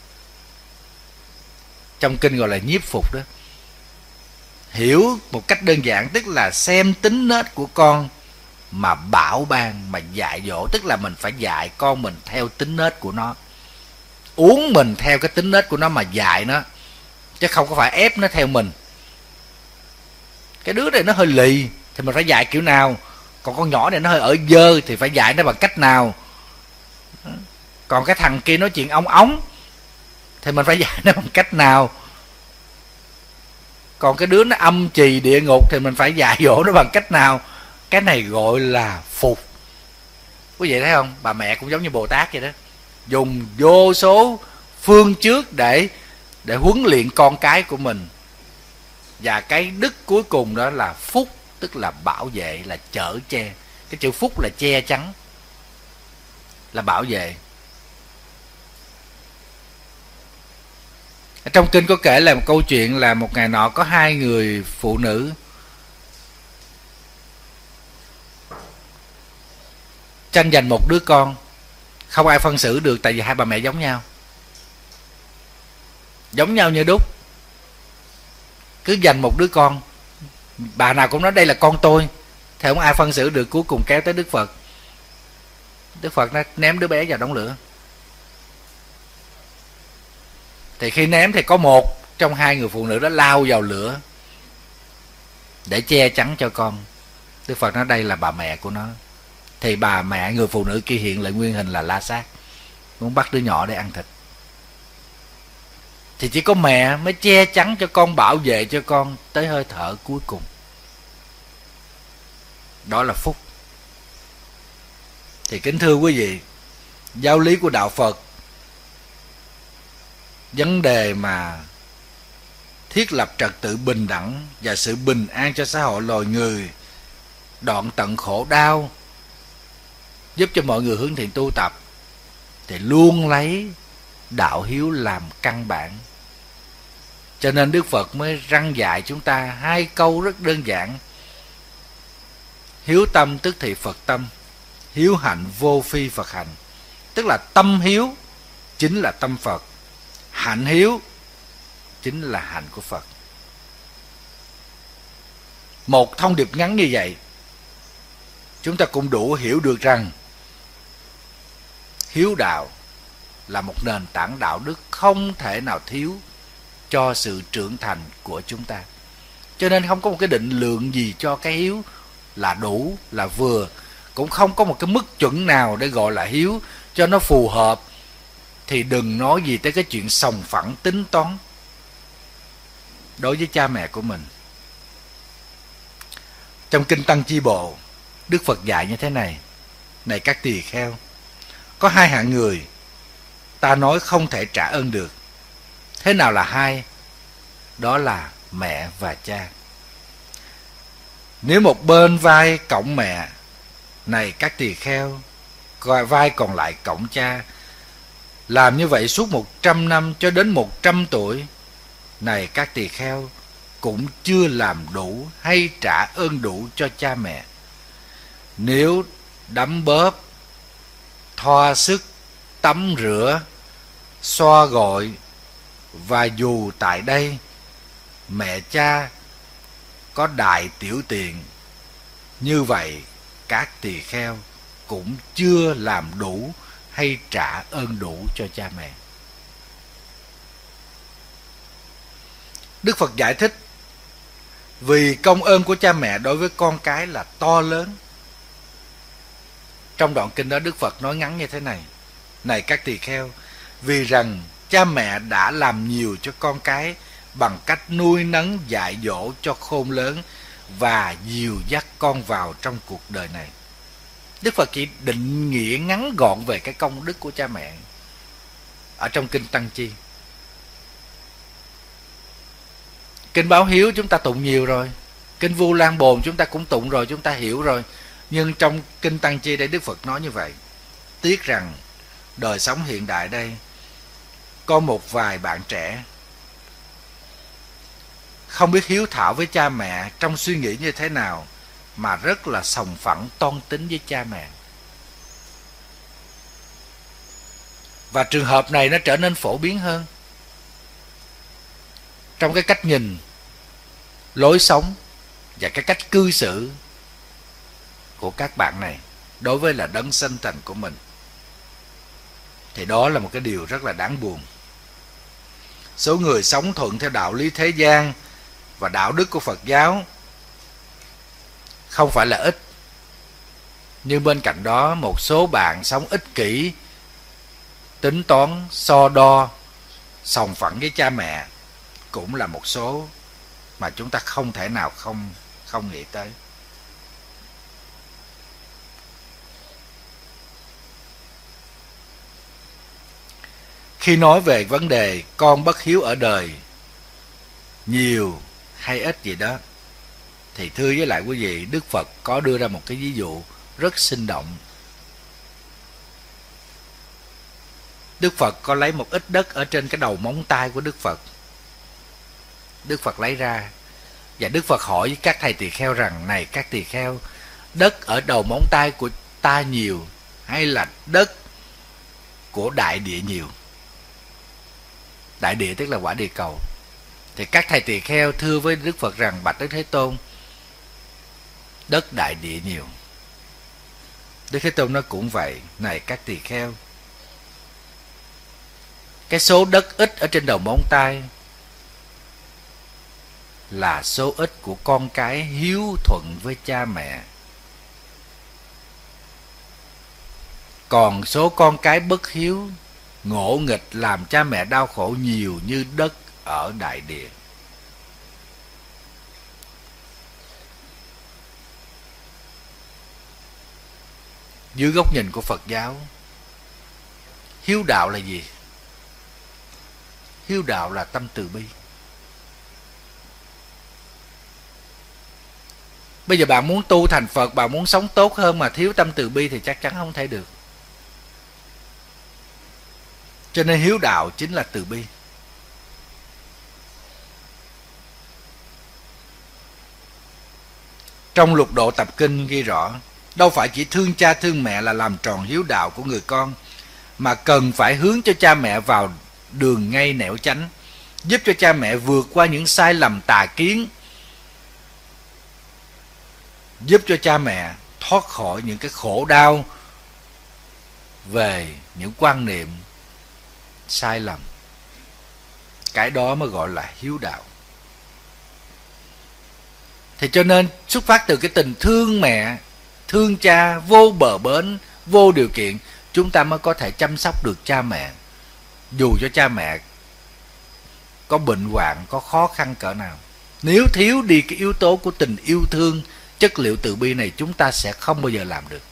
Trong kinh gọi là nhiếp phục đó. Hiểu một cách đơn giản tức là xem tính nết của con mà bảo ban, mà dạy dỗ. Tức là mình phải dạy con mình theo tính nết của nó, uống mình theo cái tính nết của nó mà dạy nó, chứ không có phải ép nó theo mình. Cái đứa này nó hơi lì thì mình phải dạy kiểu nào, còn con nhỏ này nó hơi ở dơ thì phải dạy nó bằng cách nào. Còn cái thằng kia nói chuyện ống ống thì mình phải dạy nó bằng cách nào. Còn cái đứa nó âm trì địa ngục thì mình phải dạy dỗ nó bằng cách nào. Cái này gọi là phục. Quý vị thấy không? Bà mẹ cũng giống như Bồ Tát vậy đó, dùng vô số phương trước để để huấn luyện con cái của mình. Và cái đức cuối cùng đó là phúc, tức là bảo vệ, là chở che. Cái chữ phúc là che chắn, là bảo vệ. Trong kinh có kể là một câu chuyện là một ngày nọ có hai người phụ nữ tranh giành một đứa con. Không ai phân xử được, tại vì hai bà mẹ giống nhau, giống nhau như đúc. Cứ giành một đứa con, bà nào cũng nói đây là con tôi, thì không ai phân xử được. Cuối cùng kéo tới Đức Phật. Đức Phật nó ném đứa bé vào đống lửa. Thì khi ném thì có một trong hai người phụ nữ đó lao vào lửa để che chắn cho con. Đức Phật nói đây là bà mẹ của nó. Thì bà mẹ người phụ nữ kia hiện lại nguyên hình là La Sát, muốn bắt đứa nhỏ để ăn thịt. Thì chỉ có mẹ mới che chắn cho con, bảo vệ cho con tới hơi thở cuối cùng. Đó là phúc. Thì kính thưa quý vị, giáo lý của đạo Phật, vấn đề mà thiết lập trật tự bình đẳng và sự bình an cho xã hội loài người, đoạn tận khổ đau, giúp cho mọi người hướng thiện tu tập, thì luôn lấy đạo hiếu làm căn bản. Cho nên Đức Phật mới răn dạy chúng ta hai câu rất đơn giản. Hiếu tâm tức thì Phật tâm, hiếu hạnh vô phi Phật hạnh. Tức là tâm hiếu chính là tâm Phật, hạnh hiếu chính là hạnh của Phật. Một thông điệp ngắn như vậy, chúng ta cũng đủ hiểu được rằng hiếu đạo là một nền tảng đạo đức không thể nào thiếu cho sự trưởng thành của chúng ta. Cho nên không có một cái định lượng gì cho cái hiếu là đủ, là vừa. Cũng không có một cái mức chuẩn nào để gọi là hiếu cho nó phù hợp. Thì đừng nói gì tới cái chuyện sòng phẳng tính toán đối với cha mẹ của mình. Trong Kinh Tăng Chi Bộ, Đức Phật dạy như thế này: này các tỳ kheo, có hai hạng người ta nói không thể trả ơn được. Thế nào là hai? Đó là mẹ và cha. Nếu một bên vai cõng mẹ, này các tỳ kheo, vai còn lại cõng cha, làm như vậy suốt một trăm năm cho đến một trăm tuổi, này các tỳ kheo, cũng chưa làm đủ hay trả ơn đủ cho cha mẹ. Nếu đấm bóp, thoa sức, tắm rửa, xoa gội và dù tại đây mẹ cha có đại tiểu tiện, như vậy các tỳ kheo cũng chưa làm đủ hay trả ơn đủ cho cha mẹ. Đức Phật giải thích vì công ơn của cha mẹ đối với con cái là to lớn. Trong đoạn kinh đó Đức Phật nói ngắn như thế này: này các tỳ kheo, vì rằng cha mẹ đã làm nhiều cho con cái bằng cách nuôi nấng dạy dỗ cho khôn lớn và dìu dắt con vào trong cuộc đời này. Đức Phật chỉ định nghĩa ngắn gọn về cái công đức của cha mẹ ở trong kinh Tăng Chi. Kinh Báo Hiếu chúng ta tụng nhiều rồi, kinh Vu Lan Bồn chúng ta cũng tụng rồi, chúng ta hiểu rồi. Nhưng trong kinh Tăng Chi đây Đức Phật nói như vậy. Tiếc rằng đời sống hiện đại đây có một vài bạn trẻ không biết hiếu thảo với cha mẹ trong suy nghĩ như thế nào, mà rất là sòng phẳng toan tính với cha mẹ. Và trường hợp này nó trở nên phổ biến hơn trong cái cách nhìn, lối sống và cái cách cư xử của các bạn này đối với là đấng sinh thành của mình. Thì đó là một cái điều rất là đáng buồn. Số người sống thuận theo đạo lý thế gian và đạo đức của Phật giáo không phải là ít, nhưng bên cạnh đó một số bạn sống ích kỷ, tính toán, so đo, sòng phẳng với cha mẹ cũng là một số mà chúng ta không thể nào không không nghĩ tới. Khi nói về vấn đề con bất hiếu ở đời nhiều hay ít gì đó, thì thưa với lại quý vị, Đức Phật có đưa ra một cái ví dụ rất sinh động. Đức Phật có lấy một ít đất ở trên cái đầu móng tay của Đức Phật. Đức Phật lấy ra, và Đức Phật hỏi các thầy tỳ kheo rằng: này các tỳ kheo, đất ở đầu móng tay của ta nhiều hay là đất của đại địa nhiều? Đại địa tức là quả địa cầu. Thì các thầy tỳ kheo thưa với Đức Phật rằng: bạch Đức Thế Tôn, đất đại địa nhiều. Đức Thế Tôn nói cũng vậy, này các tỳ kheo, cái số đất ít ở trên đầu móng tay là số ít của con cái hiếu thuận với cha mẹ. Còn số con cái bất hiếu, ngỗ nghịch, làm cha mẹ đau khổ nhiều như đất ở đại địa. Dưới góc nhìn của Phật giáo, hiếu đạo là gì? Hiếu đạo là tâm từ bi. Bây giờ bạn muốn tu thành Phật, bạn muốn sống tốt hơn mà thiếu tâm từ bi thì chắc chắn không thể được. Cho nên hiếu đạo chính là từ bi. Trong Lục Độ Tập Kinh ghi rõ, đâu phải chỉ thương cha thương mẹ là làm tròn hiếu đạo của người con, mà cần phải hướng cho cha mẹ vào đường ngay nẻo chánh, giúp cho cha mẹ vượt qua những sai lầm tà kiến, giúp cho cha mẹ thoát khỏi những cái khổ đau về những quan niệm sai lầm. Cái đó mới gọi là hiếu đạo. Thì cho nên xuất phát từ cái tình thương mẹ, thương cha vô bờ bến, vô điều kiện, chúng ta mới có thể chăm sóc được cha mẹ, dù cho cha mẹ có bệnh hoạn, có khó khăn cỡ nào. Nếu thiếu đi cái yếu tố của tình yêu thương, chất liệu từ bi này, chúng ta sẽ không bao giờ làm được.